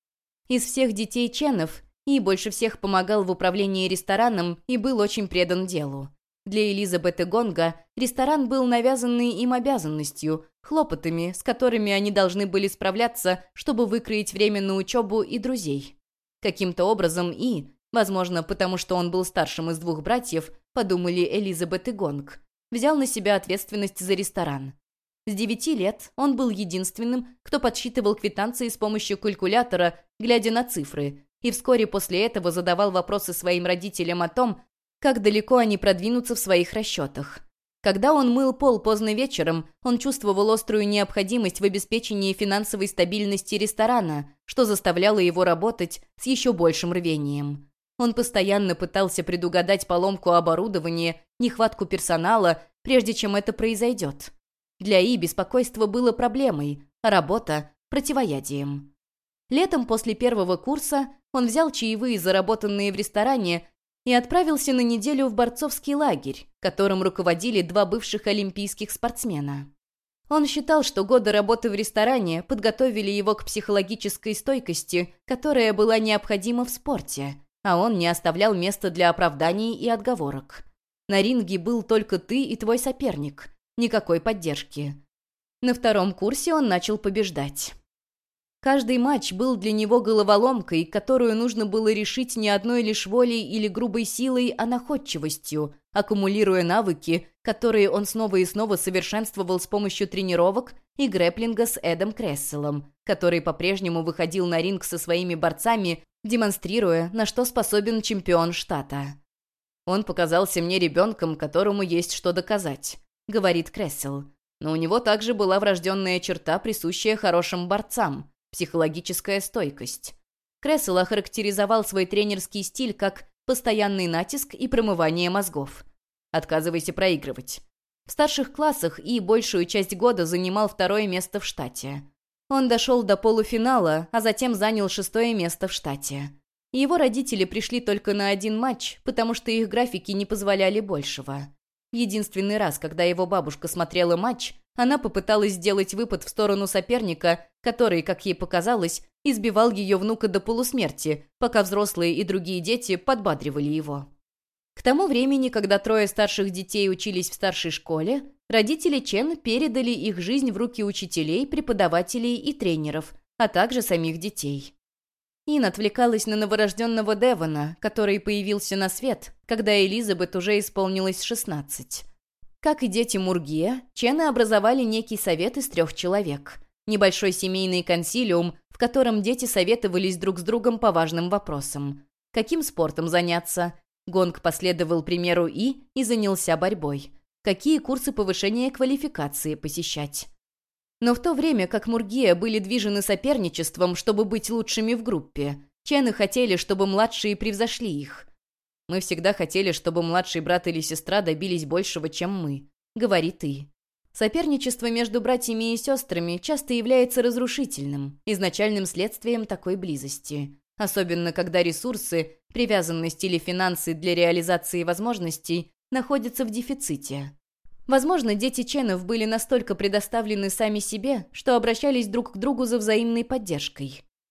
A: Из всех детей Ченов И больше всех помогал в управлении рестораном и был очень предан делу. Для Элизабет и Гонга ресторан был навязанной им обязанностью, хлопотами, с которыми они должны были справляться, чтобы выкроить время на учебу и друзей. Каким-то образом И, возможно, потому что он был старшим из двух братьев, подумали Элизабет и Гонг, взял на себя ответственность за ресторан. С девяти лет он был единственным, кто подсчитывал квитанции с помощью калькулятора, глядя на цифры, и вскоре после этого задавал вопросы своим родителям о том, как далеко они продвинутся в своих расчетах. Когда он мыл пол поздно вечером, он чувствовал острую необходимость в обеспечении финансовой стабильности ресторана, что заставляло его работать с еще большим рвением. Он постоянно пытался предугадать поломку оборудования, нехватку персонала, прежде чем это произойдет. Для И беспокойство было проблемой, а работа – противоядием. Летом после первого курса он взял чаевые, заработанные в ресторане, и отправился на неделю в борцовский лагерь, которым руководили два бывших олимпийских спортсмена. Он считал, что годы работы в ресторане подготовили его к психологической стойкости, которая была необходима в спорте, а он не оставлял места для оправданий и отговорок. На ринге был только ты и твой соперник, никакой поддержки. На втором курсе он начал побеждать. Каждый матч был для него головоломкой, которую нужно было решить не одной лишь волей или грубой силой, а находчивостью, аккумулируя навыки, которые он снова и снова совершенствовал с помощью тренировок и грэпплинга с Эдом Кресселом, который по-прежнему выходил на ринг со своими борцами, демонстрируя, на что способен чемпион штата. «Он показался мне ребенком, которому есть что доказать», — говорит Крессел. «Но у него также была врожденная черта, присущая хорошим борцам — психологическая стойкость». Крессел охарактеризовал свой тренерский стиль как постоянный натиск и промывание мозгов. «Отказывайся проигрывать». В старших классах И большую часть года занимал второе место в штате. Он дошел до полуфинала, а затем занял шестое место в штате. Его родители пришли только на один матч, потому что их графики не позволяли большего. Единственный раз, когда его бабушка смотрела матч, она попыталась сделать выпад в сторону соперника, который, как ей показалось, избивал ее внука до полусмерти, пока взрослые и другие дети подбадривали его. К тому времени, когда трое старших детей учились в старшей школе, родители Чен передали их жизнь в руки учителей, преподавателей и тренеров, а также самих детей. Ин отвлекалась на новорожденного Девона, который появился на свет, когда Элизабет уже исполнилось шестнадцать. Как и дети Мургия, Чены образовали некий совет из трех человек. Небольшой семейный консилиум, в котором дети советовались друг с другом по важным вопросам. Каким спортом заняться? Гонг последовал примеру И и занялся борьбой. Какие курсы повышения квалификации посещать? Но в то время как Мургия были движены соперничеством, чтобы быть лучшими в группе, Чены хотели, чтобы младшие превзошли их. «Мы всегда хотели, чтобы младший брат или сестра добились большего, чем мы», — говорит И. Соперничество между братьями и сестрами часто является разрушительным, изначальным следствием такой близости. Особенно когда ресурсы, привязанность или финансы для реализации возможностей находятся в дефиците. Возможно, дети Ченов были настолько предоставлены сами себе, что обращались друг к другу за взаимной поддержкой.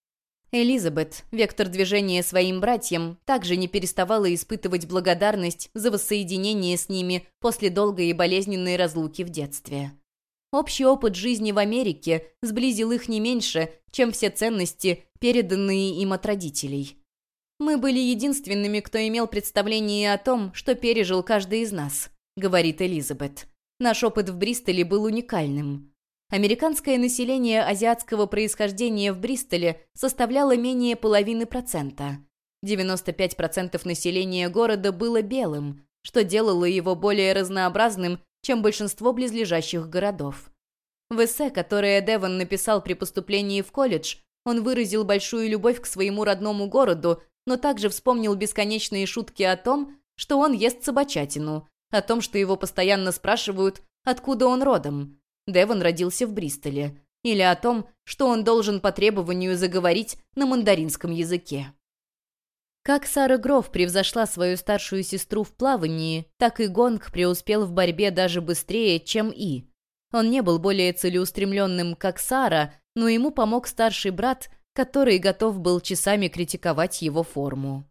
A: Элизабет, вектор движения своим братьям, также не переставала испытывать благодарность за воссоединение с ними после долгой и болезненной разлуки в детстве. Общий опыт жизни в Америке сблизил их не меньше, чем все ценности, переданные им от родителей. «Мы были единственными, кто имел представление о том, что пережил каждый из нас», — говорит Элизабет. «Наш опыт в Бристоле был уникальным». Американское население азиатского происхождения в Бристоле составляло менее половины процента. девяносто пять процентов населения города было белым, что делало его более разнообразным, чем большинство близлежащих городов. В эссе, которое Девон написал при поступлении в колледж, он выразил большую любовь к своему родному городу, но также вспомнил бесконечные шутки о том, что он ест собачатину, о том, что его постоянно спрашивают, откуда он родом. Девон родился в Бристоле, или о том, что он должен по требованию заговорить на мандаринском языке. Как Сара Гров превзошла свою старшую сестру в плавании, так и Гонг преуспел в борьбе даже быстрее, чем И. Он не был более целеустремленным, как Сара, но ему помог старший брат, который готов был часами критиковать его форму.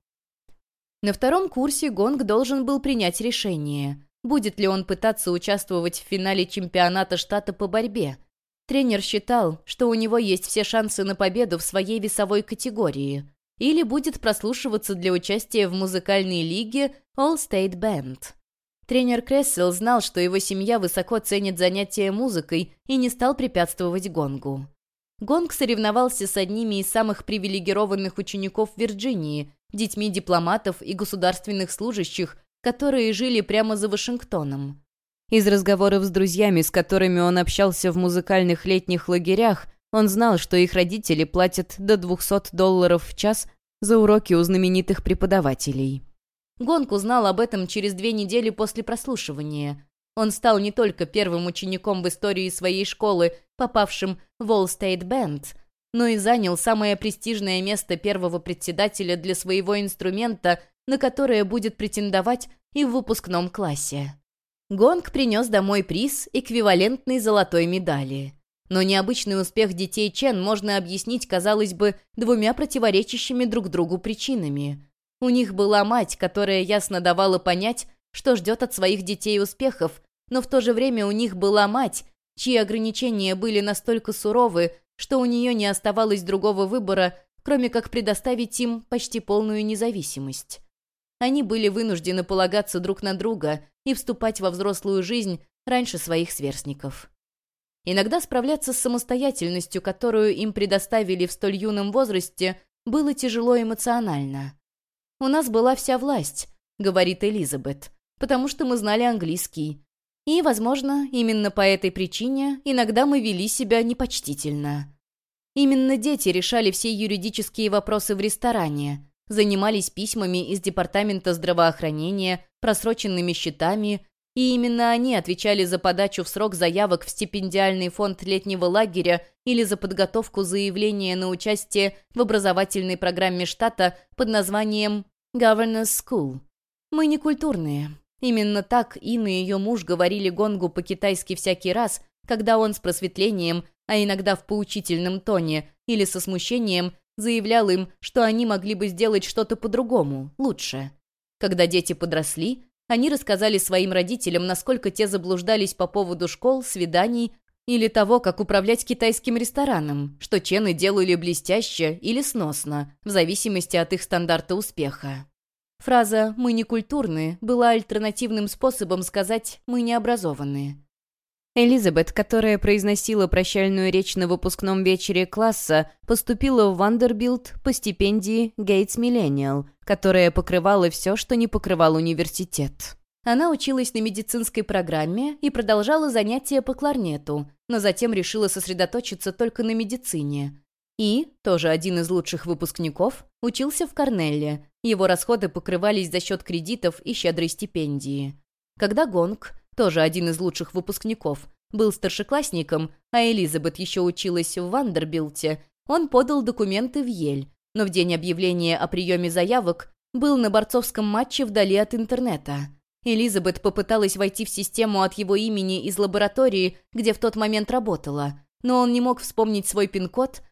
A: На втором курсе Гонг должен был принять решение, будет ли он пытаться участвовать в финале чемпионата штата по борьбе. Тренер считал, что у него есть все шансы на победу в своей весовой категории, или будет прослушиваться для участия в музыкальной лиге All State Band. Тренер Крессел знал, что его семья высоко ценит занятия музыкой и не стал препятствовать Гонгу. Гонг соревновался с одними из самых привилегированных учеников Вирджинии, детьми дипломатов и государственных служащих, которые жили прямо за Вашингтоном. Из разговоров с друзьями, с которыми он общался в музыкальных летних лагерях, он знал, что их родители платят до двухсот долларов в час за уроки у знаменитых преподавателей. Гонг узнал об этом через две недели после прослушивания. Он стал не только первым учеником в истории своей школы, попавшим в All State Band, но и занял самое престижное место первого председателя для своего инструмента, на которое будет претендовать и в выпускном классе. Гонг принес домой приз, эквивалентный золотой медали. Но необычный успех детей Чен можно объяснить, казалось бы, двумя противоречащими друг другу причинами. У них была мать, которая ясно давала понять, что ждет от своих детей успехов, но в то же время у них была мать, чьи ограничения были настолько суровы, что у нее не оставалось другого выбора, кроме как предоставить им почти полную независимость. Они были вынуждены полагаться друг на друга и вступать во взрослую жизнь раньше своих сверстников. Иногда справляться с самостоятельностью, которую им предоставили в столь юном возрасте, было тяжело эмоционально. «У нас была вся власть», — говорит Элизабет, «потому что мы знали английский. И, возможно, именно по этой причине иногда мы вели себя непочтительно. Именно дети решали все юридические вопросы в ресторане, занимались письмами из департамента здравоохранения, просроченными счетами, и именно они отвечали за подачу в срок заявок в стипендиальный фонд летнего лагеря или за подготовку заявления на участие в образовательной программе штата под названием Governors School. Мы не культурные. Именно так Ин и ее муж говорили Гонгу по-китайски всякий раз, когда он с просветлением, а иногда в поучительном тоне или со смущением, заявлял им, что они могли бы сделать что-то по-другому, лучше. Когда дети подросли, они рассказали своим родителям, насколько те заблуждались по поводу школ, свиданий или того, как управлять китайским рестораном, что чены делали блестяще или сносно, в зависимости от их стандарта успеха. Фраза «мы не культурны» была альтернативным способом сказать «мы не образованные». Элизабет, которая произносила прощальную речь на выпускном вечере класса, поступила в Вандербилт по стипендии Gates Millennial, которая покрывала все, что не покрывал университет. Она училась на медицинской программе и продолжала занятия по кларнету, но затем решила сосредоточиться только на медицине. И, тоже один из лучших выпускников, учился в Корнелле. Его расходы покрывались за счет кредитов и щедрой стипендии. Когда Гонг, тоже один из лучших выпускников, был старшеклассником, а Элизабет еще училась в Вандербилте, он подал документы в Йель, но в день объявления о приеме заявок был на борцовском матче вдали от интернета. Элизабет попыталась войти в систему от его имени из лаборатории, где в тот момент работала, но он не мог вспомнить свой пин-код,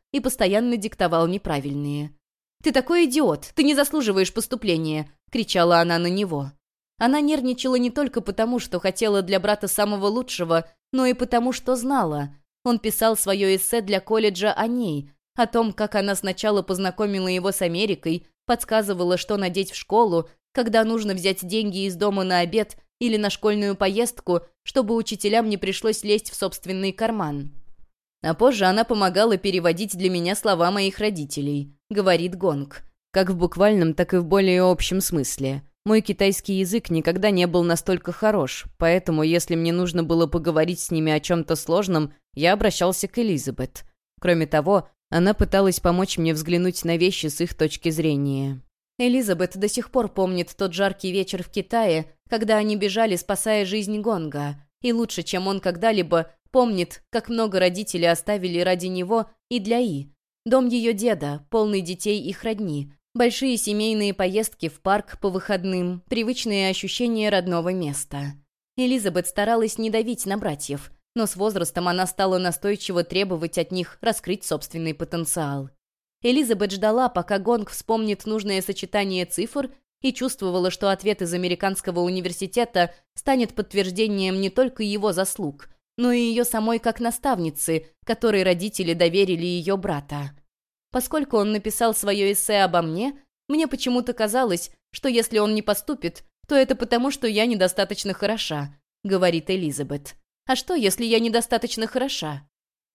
A: и постоянно диктовал неправильные. «Ты такой идиот! Ты не заслуживаешь поступления!» — кричала она на него. Она нервничала не только потому, что хотела для брата самого лучшего, но и потому, что знала. Он писал свое эссе для колледжа о ней, о том, как она сначала познакомила его с Америкой, подсказывала, что надеть в школу, когда нужно взять деньги из дома на обед или на школьную поездку, чтобы учителям не пришлось лезть в собственный карман. А позже она помогала переводить для меня слова моих родителей, говорит Гонг. Как в буквальном, так и в более общем смысле. Мой китайский язык никогда не был настолько хорош, поэтому, если мне нужно было поговорить с ними о чем-то сложном, я обращался к Элизабет. Кроме того, она пыталась помочь мне взглянуть на вещи с их точки зрения. Элизабет до сих пор помнит тот жаркий вечер в Китае, когда они бежали, спасая жизнь Гонга, и лучше, чем он когда-либо, помнит, как много родителей оставили ради него и для И. Дом ее деда, полный детей их родни, большие семейные поездки в парк по выходным, привычные ощущения родного места. Элизабет старалась не давить на братьев, но с возрастом она стала настойчиво требовать от них раскрыть собственный потенциал. Элизабет ждала, пока Гонг вспомнит нужное сочетание цифр, и чувствовала, что ответ из американского университета станет подтверждением не только его заслуг, но и ее самой как наставницы, которой родители доверили ее брата. Поскольку он написал свое эссе обо мне, мне почему-то казалось, что если он не поступит, то это потому, что я недостаточно хороша, говорит Элизабет. А что, если я недостаточно хороша?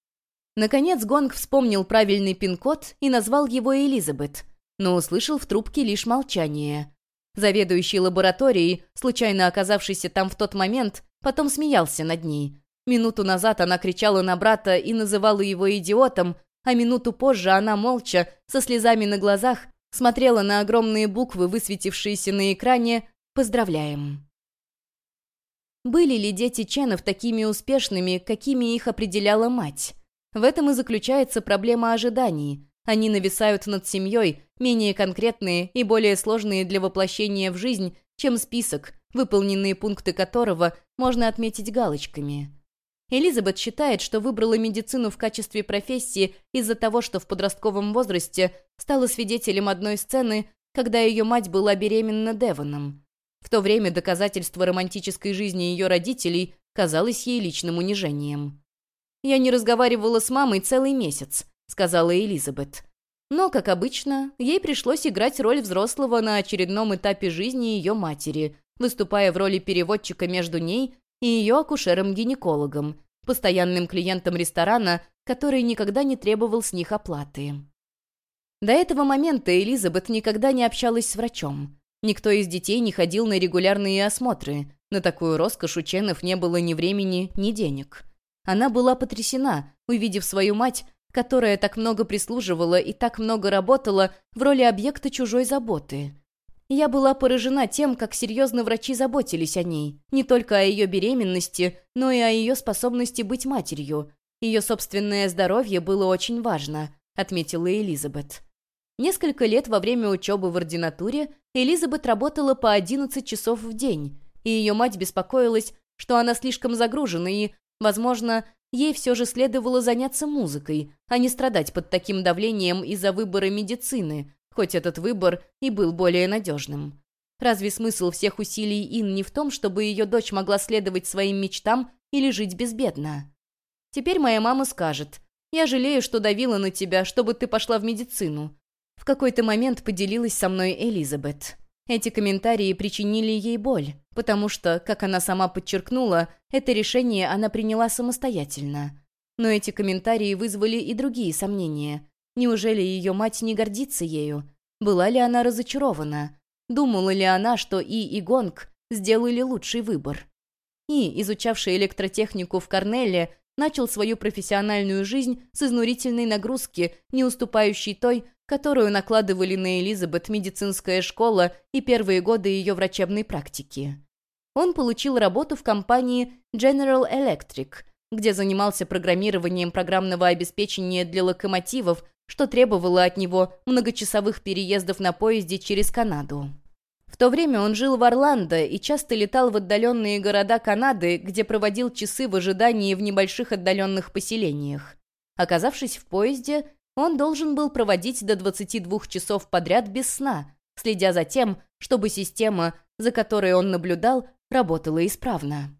A: Наконец Гонг вспомнил правильный пин-код и назвал его Элизабет, но услышал в трубке лишь молчание. Заведующий лабораторией, случайно оказавшийся там в тот момент, потом смеялся над ней. Минуту назад она кричала на брата и называла его идиотом, а минуту позже она молча, со слезами на глазах, смотрела на огромные буквы, высветившиеся на экране «Поздравляем». Были ли дети Ченов такими успешными, какими их определяла мать? В этом и заключается проблема ожиданий. Они нависают над семьей, менее конкретные и более сложные для воплощения в жизнь, чем список, выполненные пункты которого можно отметить галочками. Элизабет считает, что выбрала медицину в качестве профессии из-за того, что в подростковом возрасте стала свидетелем одной сцены, когда ее мать была беременна Девоном. В то время доказательство романтической жизни ее родителей казалось ей личным унижением. «Я не разговаривала с мамой целый месяц», — сказала Элизабет. Но, как обычно, ей пришлось играть роль взрослого на очередном этапе жизни ее матери, выступая в роли переводчика между ней и ее акушером-гинекологом, постоянным клиентом ресторана, который никогда не требовал с них оплаты. До этого момента Элизабет никогда не общалась с врачом. Никто из детей не ходил на регулярные осмотры. На такую роскошь у Ченов не было ни времени, ни денег. Она была потрясена, увидев свою мать, которая так много прислуживала и так много работала в роли объекта чужой заботы. Я была поражена тем, как серьезно врачи заботились о ней, не только о ее беременности, но и о ее способности быть матерью. Ее собственное здоровье было очень важно, отметила Элизабет. Несколько лет во время учебы в ординатуре Элизабет работала по одиннадцать часов в день, и ее мать беспокоилась, что она слишком загружена и, возможно, ей все же следовало заняться музыкой, а не страдать под таким давлением из-за выбора медицины, хоть этот выбор и был более надежным. Разве смысл всех усилий Ин не в том, чтобы ее дочь могла следовать своим мечтам или жить безбедно? Теперь моя мама скажет: «Я жалею, что давила на тебя, чтобы ты пошла в медицину». В какой-то момент поделилась со мной Элизабет. Эти комментарии причинили ей боль, потому что, как она сама подчеркнула, это решение она приняла самостоятельно. Но эти комментарии вызвали и другие сомнения. Неужели ее мать не гордится ею? Была ли она разочарована? Думала ли она, что И и Гонг сделали лучший выбор? И, изучавший электротехнику в Корнелле, начал свою профессиональную жизнь с изнурительной нагрузки, не уступающей той, которую накладывали на Элизабет медицинская школа и первые годы ее врачебной практики. Он получил работу в компании General Electric, где занимался программированием программного обеспечения для локомотивов, что требовало от него многочасовых переездов на поезде через Канаду. В то время он жил в Орландо и часто летал в отдаленные города Канады, где проводил часы в ожидании в небольших отдаленных поселениях. Оказавшись в поезде, он должен был проводить до двадцати двух часов подряд без сна, следя за тем, чтобы система, за которой он наблюдал, работала исправно.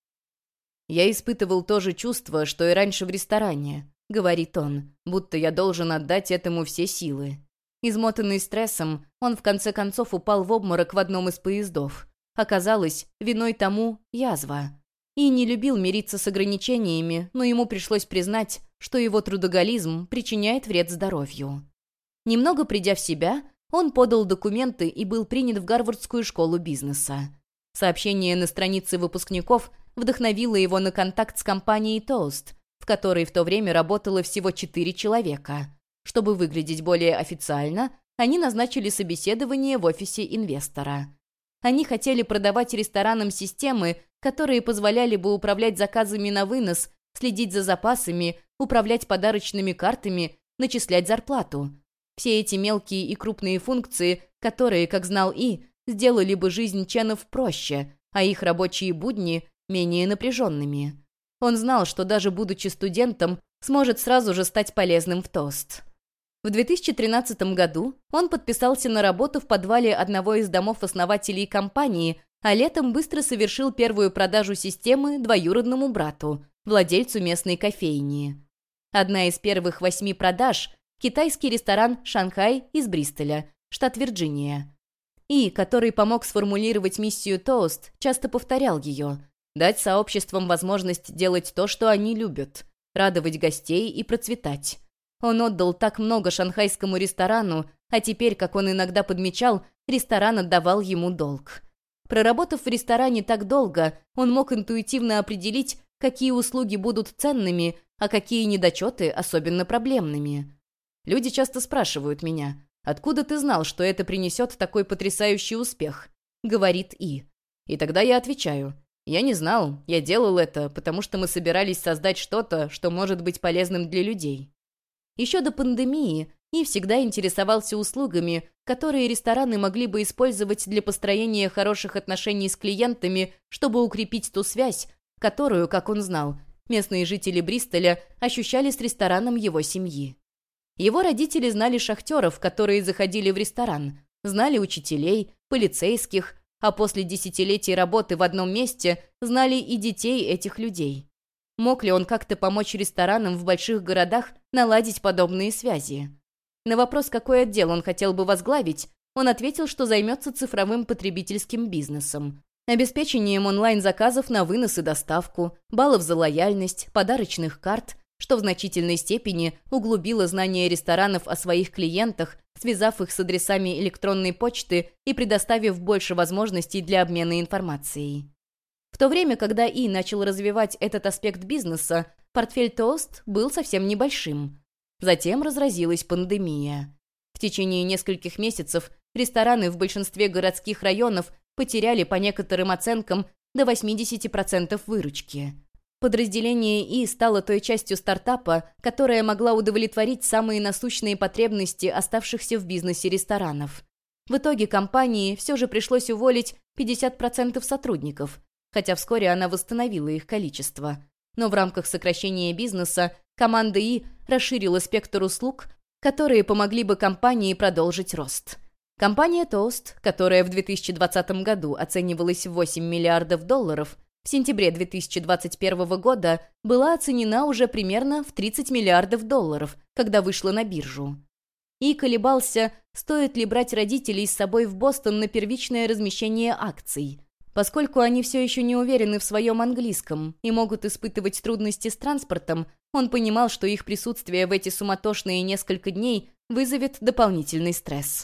A: «Я испытывал то же чувство, что и раньше в ресторане», — говорит он, будто я должен отдать этому все силы. Измотанный стрессом, он в конце концов упал в обморок в одном из поездов. Оказалось, виной тому язва. И не любил мириться с ограничениями, но ему пришлось признать, что его трудоголизм причиняет вред здоровью. Немного придя в себя, он подал документы и был принят в Гарвардскую школу бизнеса. Сообщение на странице выпускников вдохновило его на контакт с компанией Toast, в которой в то время работало всего четыре человека. Чтобы выглядеть более официально, они назначили собеседование в офисе инвестора. Они хотели продавать ресторанам системы, которые позволяли бы управлять заказами на вынос, следить за запасами, управлять подарочными картами, начислять зарплату. Все эти мелкие и крупные функции, которые, как знал И, сделали бы жизнь Ченов проще, а их рабочие будни менее напряженными. Он знал, что даже будучи студентом, сможет сразу же стать полезным в Toast. В две тысячи тринадцатом году он подписался на работу в подвале одного из домов основателей компании, а летом быстро совершил первую продажу системы двоюродному брату, владельцу местной кофейни. Одна из первых восьми продаж – китайский ресторан «Шанхай» из Бристоля, штат Вирджиния. И, который помог сформулировать миссию Toast, часто повторял ее – дать сообществам возможность делать то, что они любят, радовать гостей и процветать. Он отдал так много шанхайскому ресторану, а теперь, как он иногда подмечал, ресторан отдавал ему долг. Проработав в ресторане так долго, он мог интуитивно определить, какие услуги будут ценными, а какие недочеты особенно проблемными. Люди часто спрашивают меня, «Откуда ты знал, что это принесет такой потрясающий успех?» — говорит И. И тогда я отвечаю, «Я не знал, я делал это, потому что мы собирались создать что-то, что может быть полезным для людей». Еще до пандемии И всегда интересовался услугами, которые рестораны могли бы использовать для построения хороших отношений с клиентами, чтобы укрепить ту связь, которую, как он знал, местные жители Бристоля ощущали с рестораном его семьи. Его родители знали шахтеров, которые заходили в ресторан, знали учителей, полицейских, а после десятилетий работы в одном месте знали и детей этих людей. Мог ли он как-то помочь ресторанам в больших городах наладить подобные связи? На вопрос, какой отдел он хотел бы возглавить, он ответил, что займется цифровым потребительским бизнесом, обеспечением онлайн-заказов на вынос и доставку, баллов за лояльность, подарочных карт, что в значительной степени углубило знания ресторанов о своих клиентах, связав их с адресами электронной почты и предоставив больше возможностей для обмена информацией. В то время, когда И начал развивать этот аспект бизнеса, портфель Toast был совсем небольшим. Затем разразилась пандемия. В течение нескольких месяцев рестораны в большинстве городских районов потеряли по некоторым оценкам до восемьдесят процентов выручки. Подразделение И стало той частью стартапа, которая могла удовлетворить самые насущные потребности оставшихся в бизнесе ресторанов. В итоге компании все же пришлось уволить пятьдесят процентов сотрудников, хотя вскоре она восстановила их количество. Но в рамках сокращения бизнеса команда И расширила спектр услуг, которые помогли бы компании продолжить рост. Компания Toast, которая в две тысячи двадцатом году оценивалась в восемь миллиардов долларов, в сентябре две тысячи двадцать первого года была оценена уже примерно в тридцать миллиардов долларов, когда вышла на биржу. И колебался, стоит ли брать родителей с собой в Бостон на первичное размещение акций. Поскольку они все еще не уверены в своем английском и могут испытывать трудности с транспортом, он понимал, что их присутствие в эти суматошные несколько дней вызовет дополнительный стресс.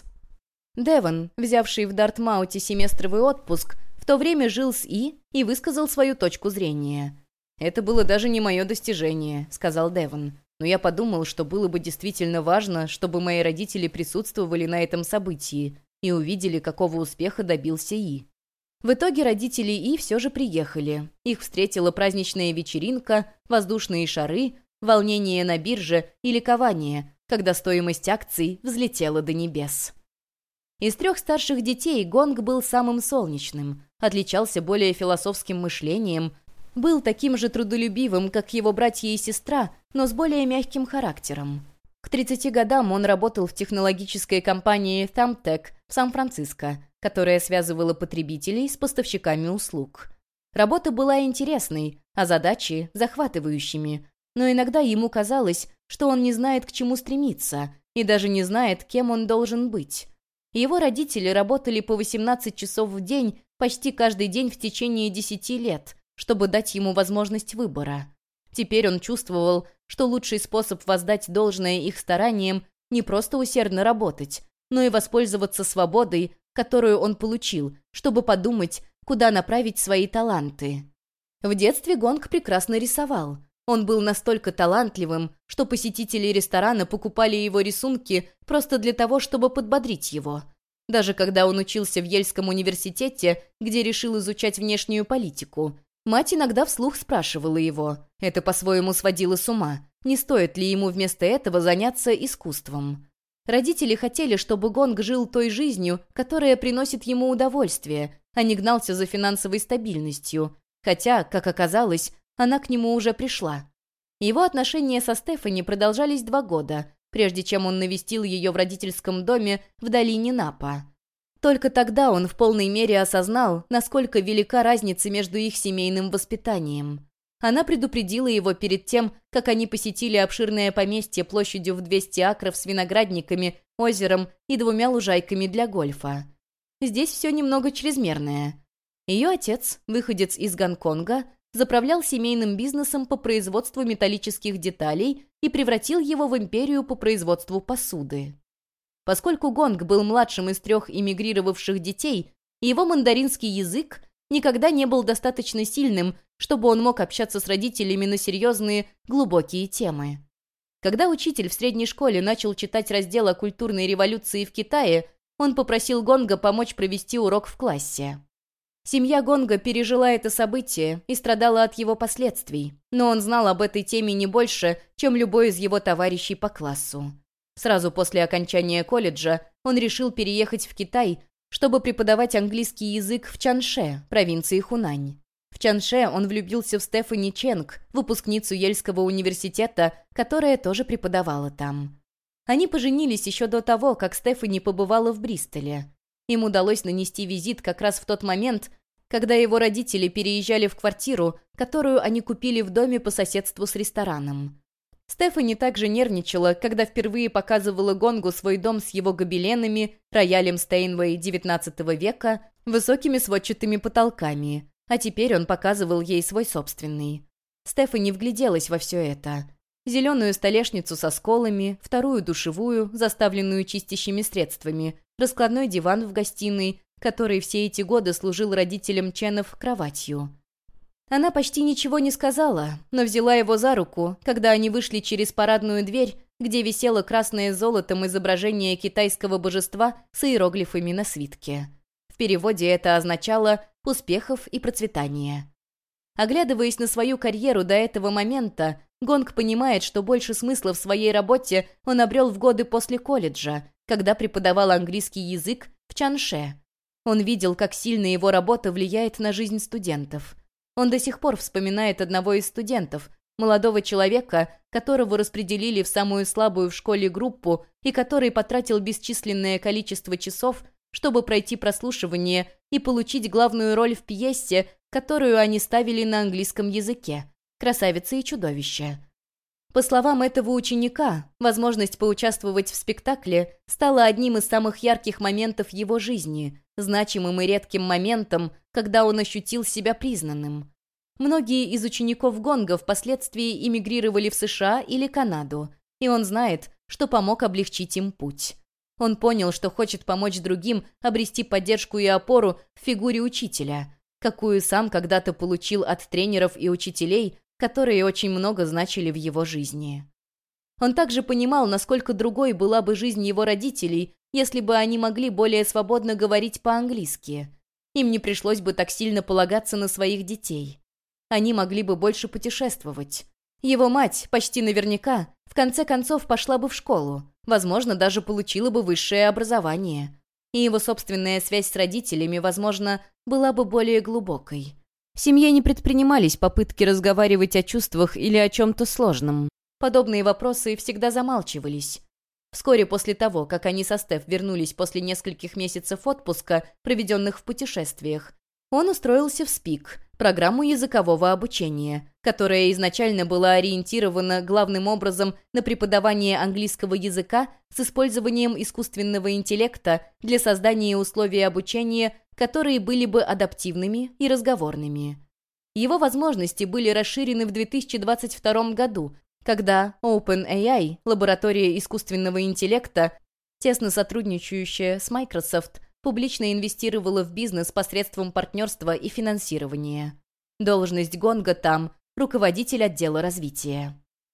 A: Девон, взявший в Дартмауте семестровый отпуск, в то время жил с И и высказал свою точку зрения. «Это было даже не мое достижение», — сказал Девон. «Но я подумал, что было бы действительно важно, чтобы мои родители присутствовали на этом событии и увидели, какого успеха добился И». В итоге родители И все же приехали. Их встретила праздничная вечеринка, воздушные шары, волнение на бирже и ликование, когда стоимость акций взлетела до небес. Из трех старших детей Гонг был самым солнечным, отличался более философским мышлением, был таким же трудолюбивым, как его братья и сестра, но с более мягким характером. К тридцати годам он работал в технологической компании Thumbtack в Сан-Франциско, которая связывала потребителей с поставщиками услуг. Работа была интересной, а задачи — захватывающими, но иногда ему казалось, что он не знает, к чему стремиться, и даже не знает, кем он должен быть. Его родители работали по восемнадцать часов в день почти каждый день в течение десяти лет, чтобы дать ему возможность выбора. Теперь он чувствовал, что лучший способ воздать должное их стараниям не просто усердно работать, но и воспользоваться свободой, которую он получил, чтобы подумать, куда направить свои таланты. В детстве Гонг прекрасно рисовал. Он был настолько талантливым, что посетители ресторана покупали его рисунки просто для того, чтобы подбодрить его. Даже когда он учился в Йельском университете, где решил изучать внешнюю политику, мать иногда вслух спрашивала его, это по-своему сводило с ума, не стоит ли ему вместо этого заняться искусством. Родители хотели, чтобы Гонг жил той жизнью, которая приносит ему удовольствие, а не гнался за финансовой стабильностью, хотя, как оказалось, она к нему уже пришла. Его отношения со Стефани продолжались два года, прежде чем он навестил ее в родительском доме в долине Напа. Только тогда он в полной мере осознал, насколько велика разница между их семейным воспитанием. Она предупредила его перед тем, как они посетили обширное поместье площадью в двести акров с виноградниками, озером и двумя лужайками для гольфа. Здесь все немного чрезмерное. Ее отец, выходец из Гонконга, заправлял семейным бизнесом по производству металлических деталей и превратил его в империю по производству посуды. Поскольку Гонг был младшим из трех эмигрировавших детей, его мандаринский язык никогда не был достаточно сильным, чтобы он мог общаться с родителями на серьезные, глубокие темы. Когда учитель в средней школе начал читать раздел о культурной революции в Китае, он попросил Гонга помочь провести урок в классе. Семья Гонга пережила это событие и страдала от его последствий, но он знал об этой теме не больше, чем любой из его товарищей по классу. Сразу после окончания колледжа он решил переехать в Китай, чтобы преподавать английский язык в Чанше, провинции Хунань. В Чанше он влюбился в Стефани Ченг, выпускницу Йельского университета, которая тоже преподавала там. Они поженились еще до того, как Стефани побывала в Бристоле. Им удалось нанести визит как раз в тот момент, когда его родители переезжали в квартиру, которую они купили в доме по соседству с рестораном. Стефани также нервничала, когда впервые показывала Гонгу свой дом с его гобеленами, роялем Стейнвей девятнадцатого века, высокими сводчатыми потолками, а теперь он показывал ей свой собственный. Стефани вгляделась во все это. Зеленую столешницу со сколами, вторую душевую, заставленную чистящими средствами, раскладной диван в гостиной, который все эти годы служил родителям Ченов кроватью. Она почти ничего не сказала, но взяла его за руку, когда они вышли через парадную дверь, где висело красное золотом изображение китайского божества с иероглифами на свитке. В переводе это означало «успехов и процветания». Оглядываясь на свою карьеру до этого момента, Гонг понимает, что больше смысла в своей работе он обрел в годы после колледжа, когда преподавал английский язык в Чанше. Он видел, как сильно его работа влияет на жизнь студентов. Он до сих пор вспоминает одного из студентов, молодого человека, которого распределили в самую слабую в школе группу и который потратил бесчисленное количество часов, чтобы пройти прослушивание и получить главную роль в пьесе, которую они ставили на английском языке «Красавица и чудовище». По словам этого ученика, возможность поучаствовать в спектакле стала одним из самых ярких моментов его жизни, значимым и редким моментом, когда он ощутил себя признанным. Многие из учеников Гонга впоследствии эмигрировали в США или Канаду, и он знает, что помог облегчить им путь. Он понял, что хочет помочь другим обрести поддержку и опору в фигуре учителя, какую сам когда-то получил от тренеров и учителей, которые очень много значили в его жизни. Он также понимал, насколько другой была бы жизнь его родителей, если бы они могли более свободно говорить по-английски. Им не пришлось бы так сильно полагаться на своих детей. Они могли бы больше путешествовать. Его мать, почти наверняка, в конце концов пошла бы в школу, возможно, даже получила бы высшее образование. И его собственная связь с родителями, возможно, была бы более глубокой. В семье не предпринимались попытки разговаривать о чувствах или о чем-то сложном. подобные вопросы всегда замалчивались. Вскоре после того, как они со Стеф вернулись после нескольких месяцев отпуска, проведенных в путешествиях, он устроился в СПИК, программу языкового обучения, которая изначально была ориентирована главным образом на преподавание английского языка с использованием искусственного интеллекта для создания условий обучения, которые были бы адаптивными и разговорными. Его возможности были расширены в две тысячи двадцать втором году, когда OpenAI, лаборатория искусственного интеллекта, тесно сотрудничающая с Microsoft, публично инвестировала в бизнес посредством партнерства и финансирования. Должность Гонга там – руководитель отдела развития.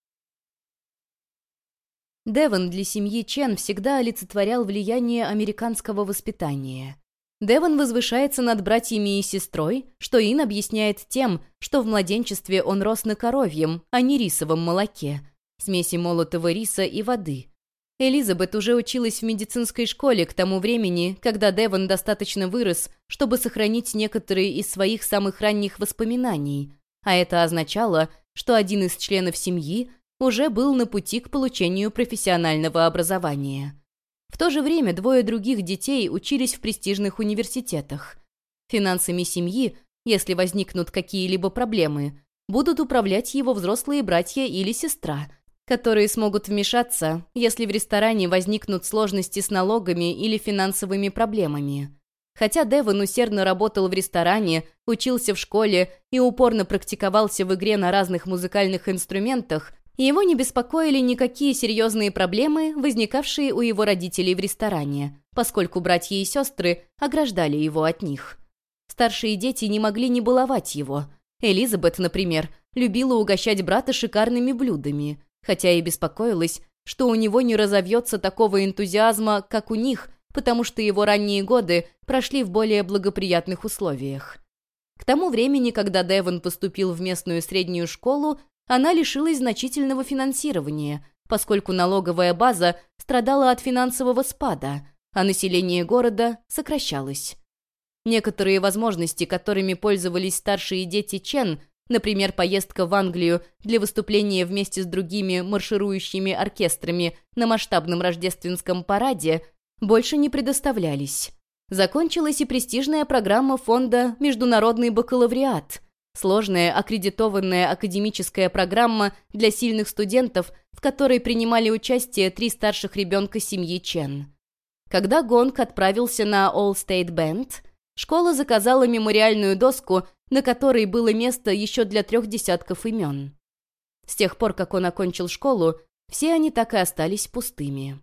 A: Девон для семьи Чен всегда олицетворял влияние американского воспитания. Девон возвышается над братьями и сестрой, что Ин объясняет тем, что в младенчестве он рос на коровьем, а не рисовом молоке, смеси молотого риса и воды. Элизабет уже училась в медицинской школе к тому времени, когда Девон достаточно вырос, чтобы сохранить некоторые из своих самых ранних воспоминаний, а это означало, что один из членов семьи уже был на пути к получению профессионального образования. В то же время двое других детей учились в престижных университетах. Финансами семьи, если возникнут какие-либо проблемы, будут управлять его взрослые братья или сестра, которые смогут вмешаться, если в ресторане возникнут сложности с налогами или финансовыми проблемами. Хотя Девон усердно работал в ресторане, учился в школе и упорно практиковался в игре на разных музыкальных инструментах, его не беспокоили никакие серьезные проблемы, возникавшие у его родителей в ресторане, поскольку братья и сестры ограждали его от них. Старшие дети не могли не баловать его. Элизабет, например, любила угощать брата шикарными блюдами, хотя и беспокоилась, что у него не разовьется такого энтузиазма, как у них, потому что его ранние годы прошли в более благоприятных условиях. К тому времени, когда Девон поступил в местную среднюю школу, она лишилась значительного финансирования, поскольку налоговая база страдала от финансового спада, а население города сокращалось. Некоторые возможности, которыми пользовались старшие дети Чен, например, поездка в Англию для выступления вместе с другими марширующими оркестрами на масштабном рождественском параде, больше не предоставлялись. Закончилась и престижная программа фонда «Международный бакалавриат», сложная аккредитованная академическая программа для сильных студентов, в которой принимали участие три старших ребенка семьи Чен. Когда Гонг отправился на All State Band, школа заказала мемориальную доску, на которой было место еще для трех десятков имен. С тех пор, как он окончил школу, все они так и остались пустыми.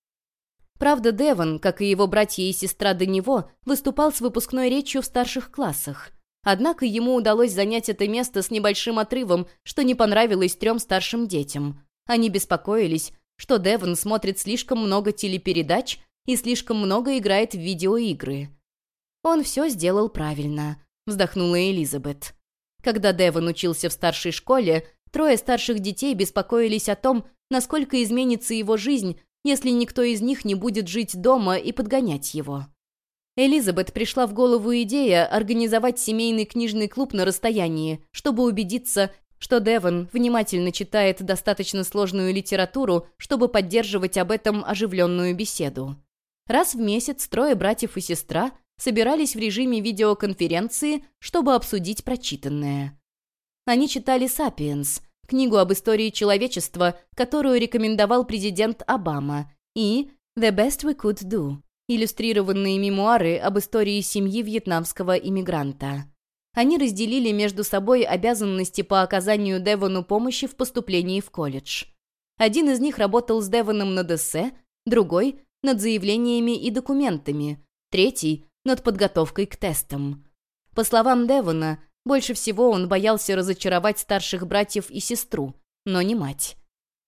A: Правда, Девон, как и его братья и сестра до него, выступал с выпускной речью в старших классах. Однако ему удалось занять это место с небольшим отрывом, что не понравилось трем старшим детям. Они беспокоились, что Девон смотрит слишком много телепередач и слишком много играет в видеоигры. «Он все сделал правильно», — вздохнула Элизабет. Когда Девон учился в старшей школе, трое старших детей беспокоились о том, насколько изменится его жизнь, если никто из них не будет жить дома и подгонять его. Элизабет пришла в голову идея организовать семейный книжный клуб на расстоянии, чтобы убедиться, что Девон внимательно читает достаточно сложную литературу, чтобы поддерживать об этом оживленную беседу. Раз в месяц трое братьев и сестра собирались в режиме видеоконференции, чтобы обсудить прочитанное. Они читали «Сапиенс», книгу об истории человечества, которую рекомендовал президент Обама, и «The Best We Could Do», иллюстрированные мемуары об истории семьи вьетнамского иммигранта. Они разделили между собой обязанности по оказанию Девону помощи в поступлении в колледж. Один из них работал с Девоном над эссе, другой — над заявлениями и документами, третий — над подготовкой к тестам. По словам Девона, больше всего он боялся разочаровать старших братьев и сестру, но не мать.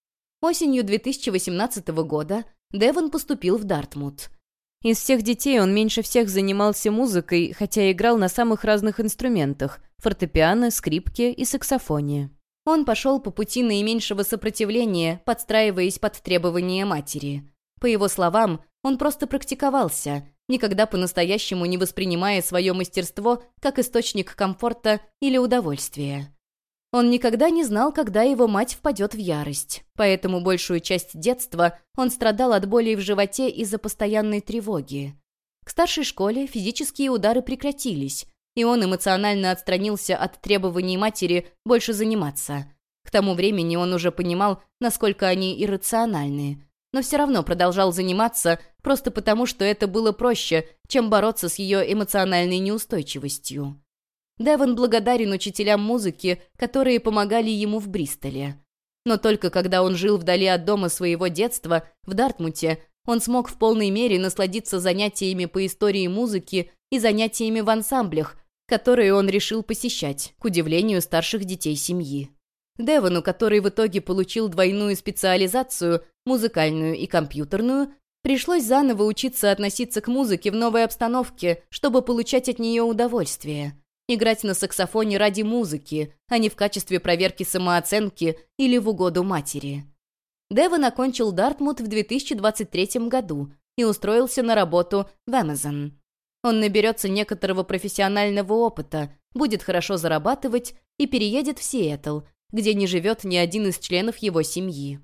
A: Осенью две тысячи восемнадцатого года Девон поступил в Дартмут. Из всех детей он меньше всех занимался музыкой, хотя играл на самых разных инструментах – фортепиано, скрипке и саксофоне. Он пошел по пути наименьшего сопротивления, подстраиваясь под требования матери. По его словам, он просто практиковался, никогда по-настоящему не воспринимая свое мастерство как источник комфорта или удовольствия. Он никогда не знал, когда его мать впадет в ярость, поэтому большую часть детства он страдал от болей в животе из-за постоянной тревоги. К старшей школе физические удары прекратились, и он эмоционально отстранился от требований матери больше заниматься. К тому времени он уже понимал, насколько они иррациональны, но все равно продолжал заниматься просто потому, что это было проще, чем бороться с ее эмоциональной неустойчивостью. Девон благодарен учителям музыки, которые помогали ему в Бристоле. Но только когда он жил вдали от дома своего детства, в Дартмуте, он смог в полной мере насладиться занятиями по истории музыки и занятиями в ансамблях, которые он решил посещать, к удивлению старших детей семьи. Девону, который в итоге получил двойную специализацию, музыкальную и компьютерную, пришлось заново учиться относиться к музыке в новой обстановке, чтобы получать от нее удовольствие. Играть на саксофоне ради музыки, а не в качестве проверки самооценки или в угоду матери. Девон окончил Дартмут в две тысячи двадцать третьем году и устроился на работу в Amazon. Он наберется некоторого профессионального опыта, будет хорошо зарабатывать и переедет в Сиэтл, где не живет ни один из членов его семьи.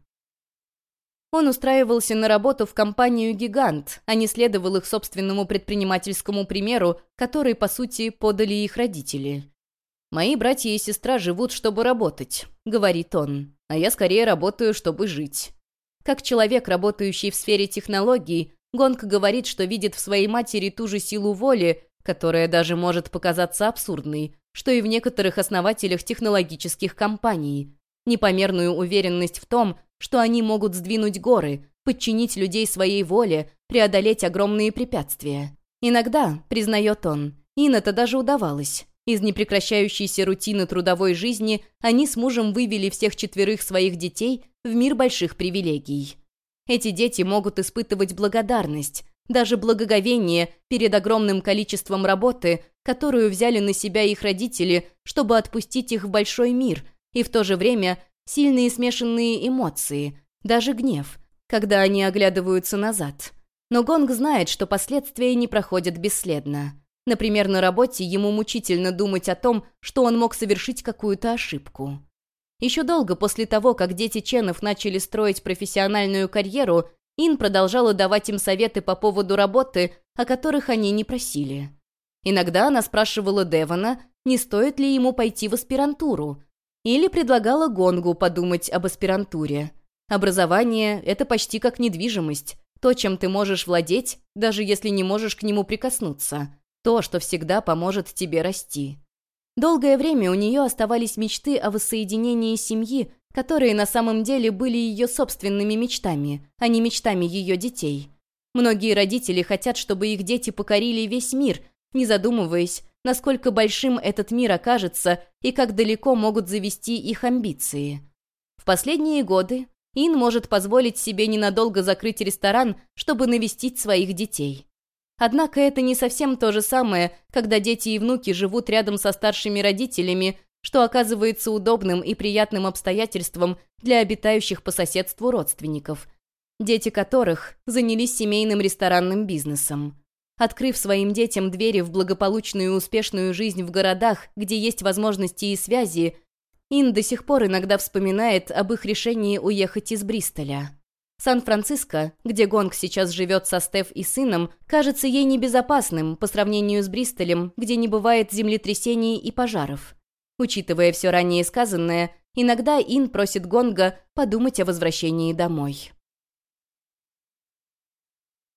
A: Он устраивался на работу в компанию «Гигант», а не следовал их собственному предпринимательскому примеру, который, по сути, подали их родители. «Мои братья и сестра живут, чтобы работать», — говорит он, «а я скорее работаю, чтобы жить». Как человек, работающий в сфере технологий, Гонг говорит, что видит в своей матери ту же силу воли, которая даже может показаться абсурдной, что и в некоторых основателях технологических компаний, непомерную уверенность в том, что они могут сдвинуть горы, подчинить людей своей воле, преодолеть огромные препятствия. Иногда, признает он, им это даже удавалось. Из непрекращающейся рутины трудовой жизни они с мужем вывели всех четверых своих детей в мир больших привилегий. Эти дети могут испытывать благодарность, даже благоговение перед огромным количеством работы, которую взяли на себя их родители, чтобы отпустить их в большой мир, и в то же время сильные смешанные эмоции, даже гнев, когда они оглядываются назад. Но Гонг знает, что последствия не проходят бесследно. Например, на работе ему мучительно думать о том, что он мог совершить какую-то ошибку. Еще долго после того, как дети Ченов начали строить профессиональную карьеру, Ин продолжала давать им советы по поводу работы, о которых они не просили. Иногда она спрашивала Девона, не стоит ли ему пойти в аспирантуру, или предлагала Гонгу подумать об аспирантуре. Образование — это почти как недвижимость, то, чем ты можешь владеть, даже если не можешь к нему прикоснуться, то, что всегда поможет тебе расти. Долгое время у нее оставались мечты о воссоединении семьи, которые на самом деле были ее собственными мечтами, а не мечтами ее детей. Многие родители хотят, чтобы их дети покорили весь мир, не задумываясь, насколько большим этот мир окажется и как далеко могут завести их амбиции. В последние годы Ин может позволить себе ненадолго закрыть ресторан, чтобы навестить своих детей. Однако это не совсем то же самое, когда дети и внуки живут рядом со старшими родителями, что оказывается удобным и приятным обстоятельством для обитающих по соседству родственников, дети которых занялись семейным ресторанным бизнесом. Открыв своим детям двери в благополучную и успешную жизнь в городах, где есть возможности и связи, Ин до сих пор иногда вспоминает об их решении уехать из Бристоля. Сан-Франциско, где Гонг сейчас живет со Стеф и сыном, кажется ей небезопасным по сравнению с Бристолем, где не бывает землетрясений и пожаров. Учитывая все ранее сказанное, иногда Ин просит Гонга подумать о возвращении домой.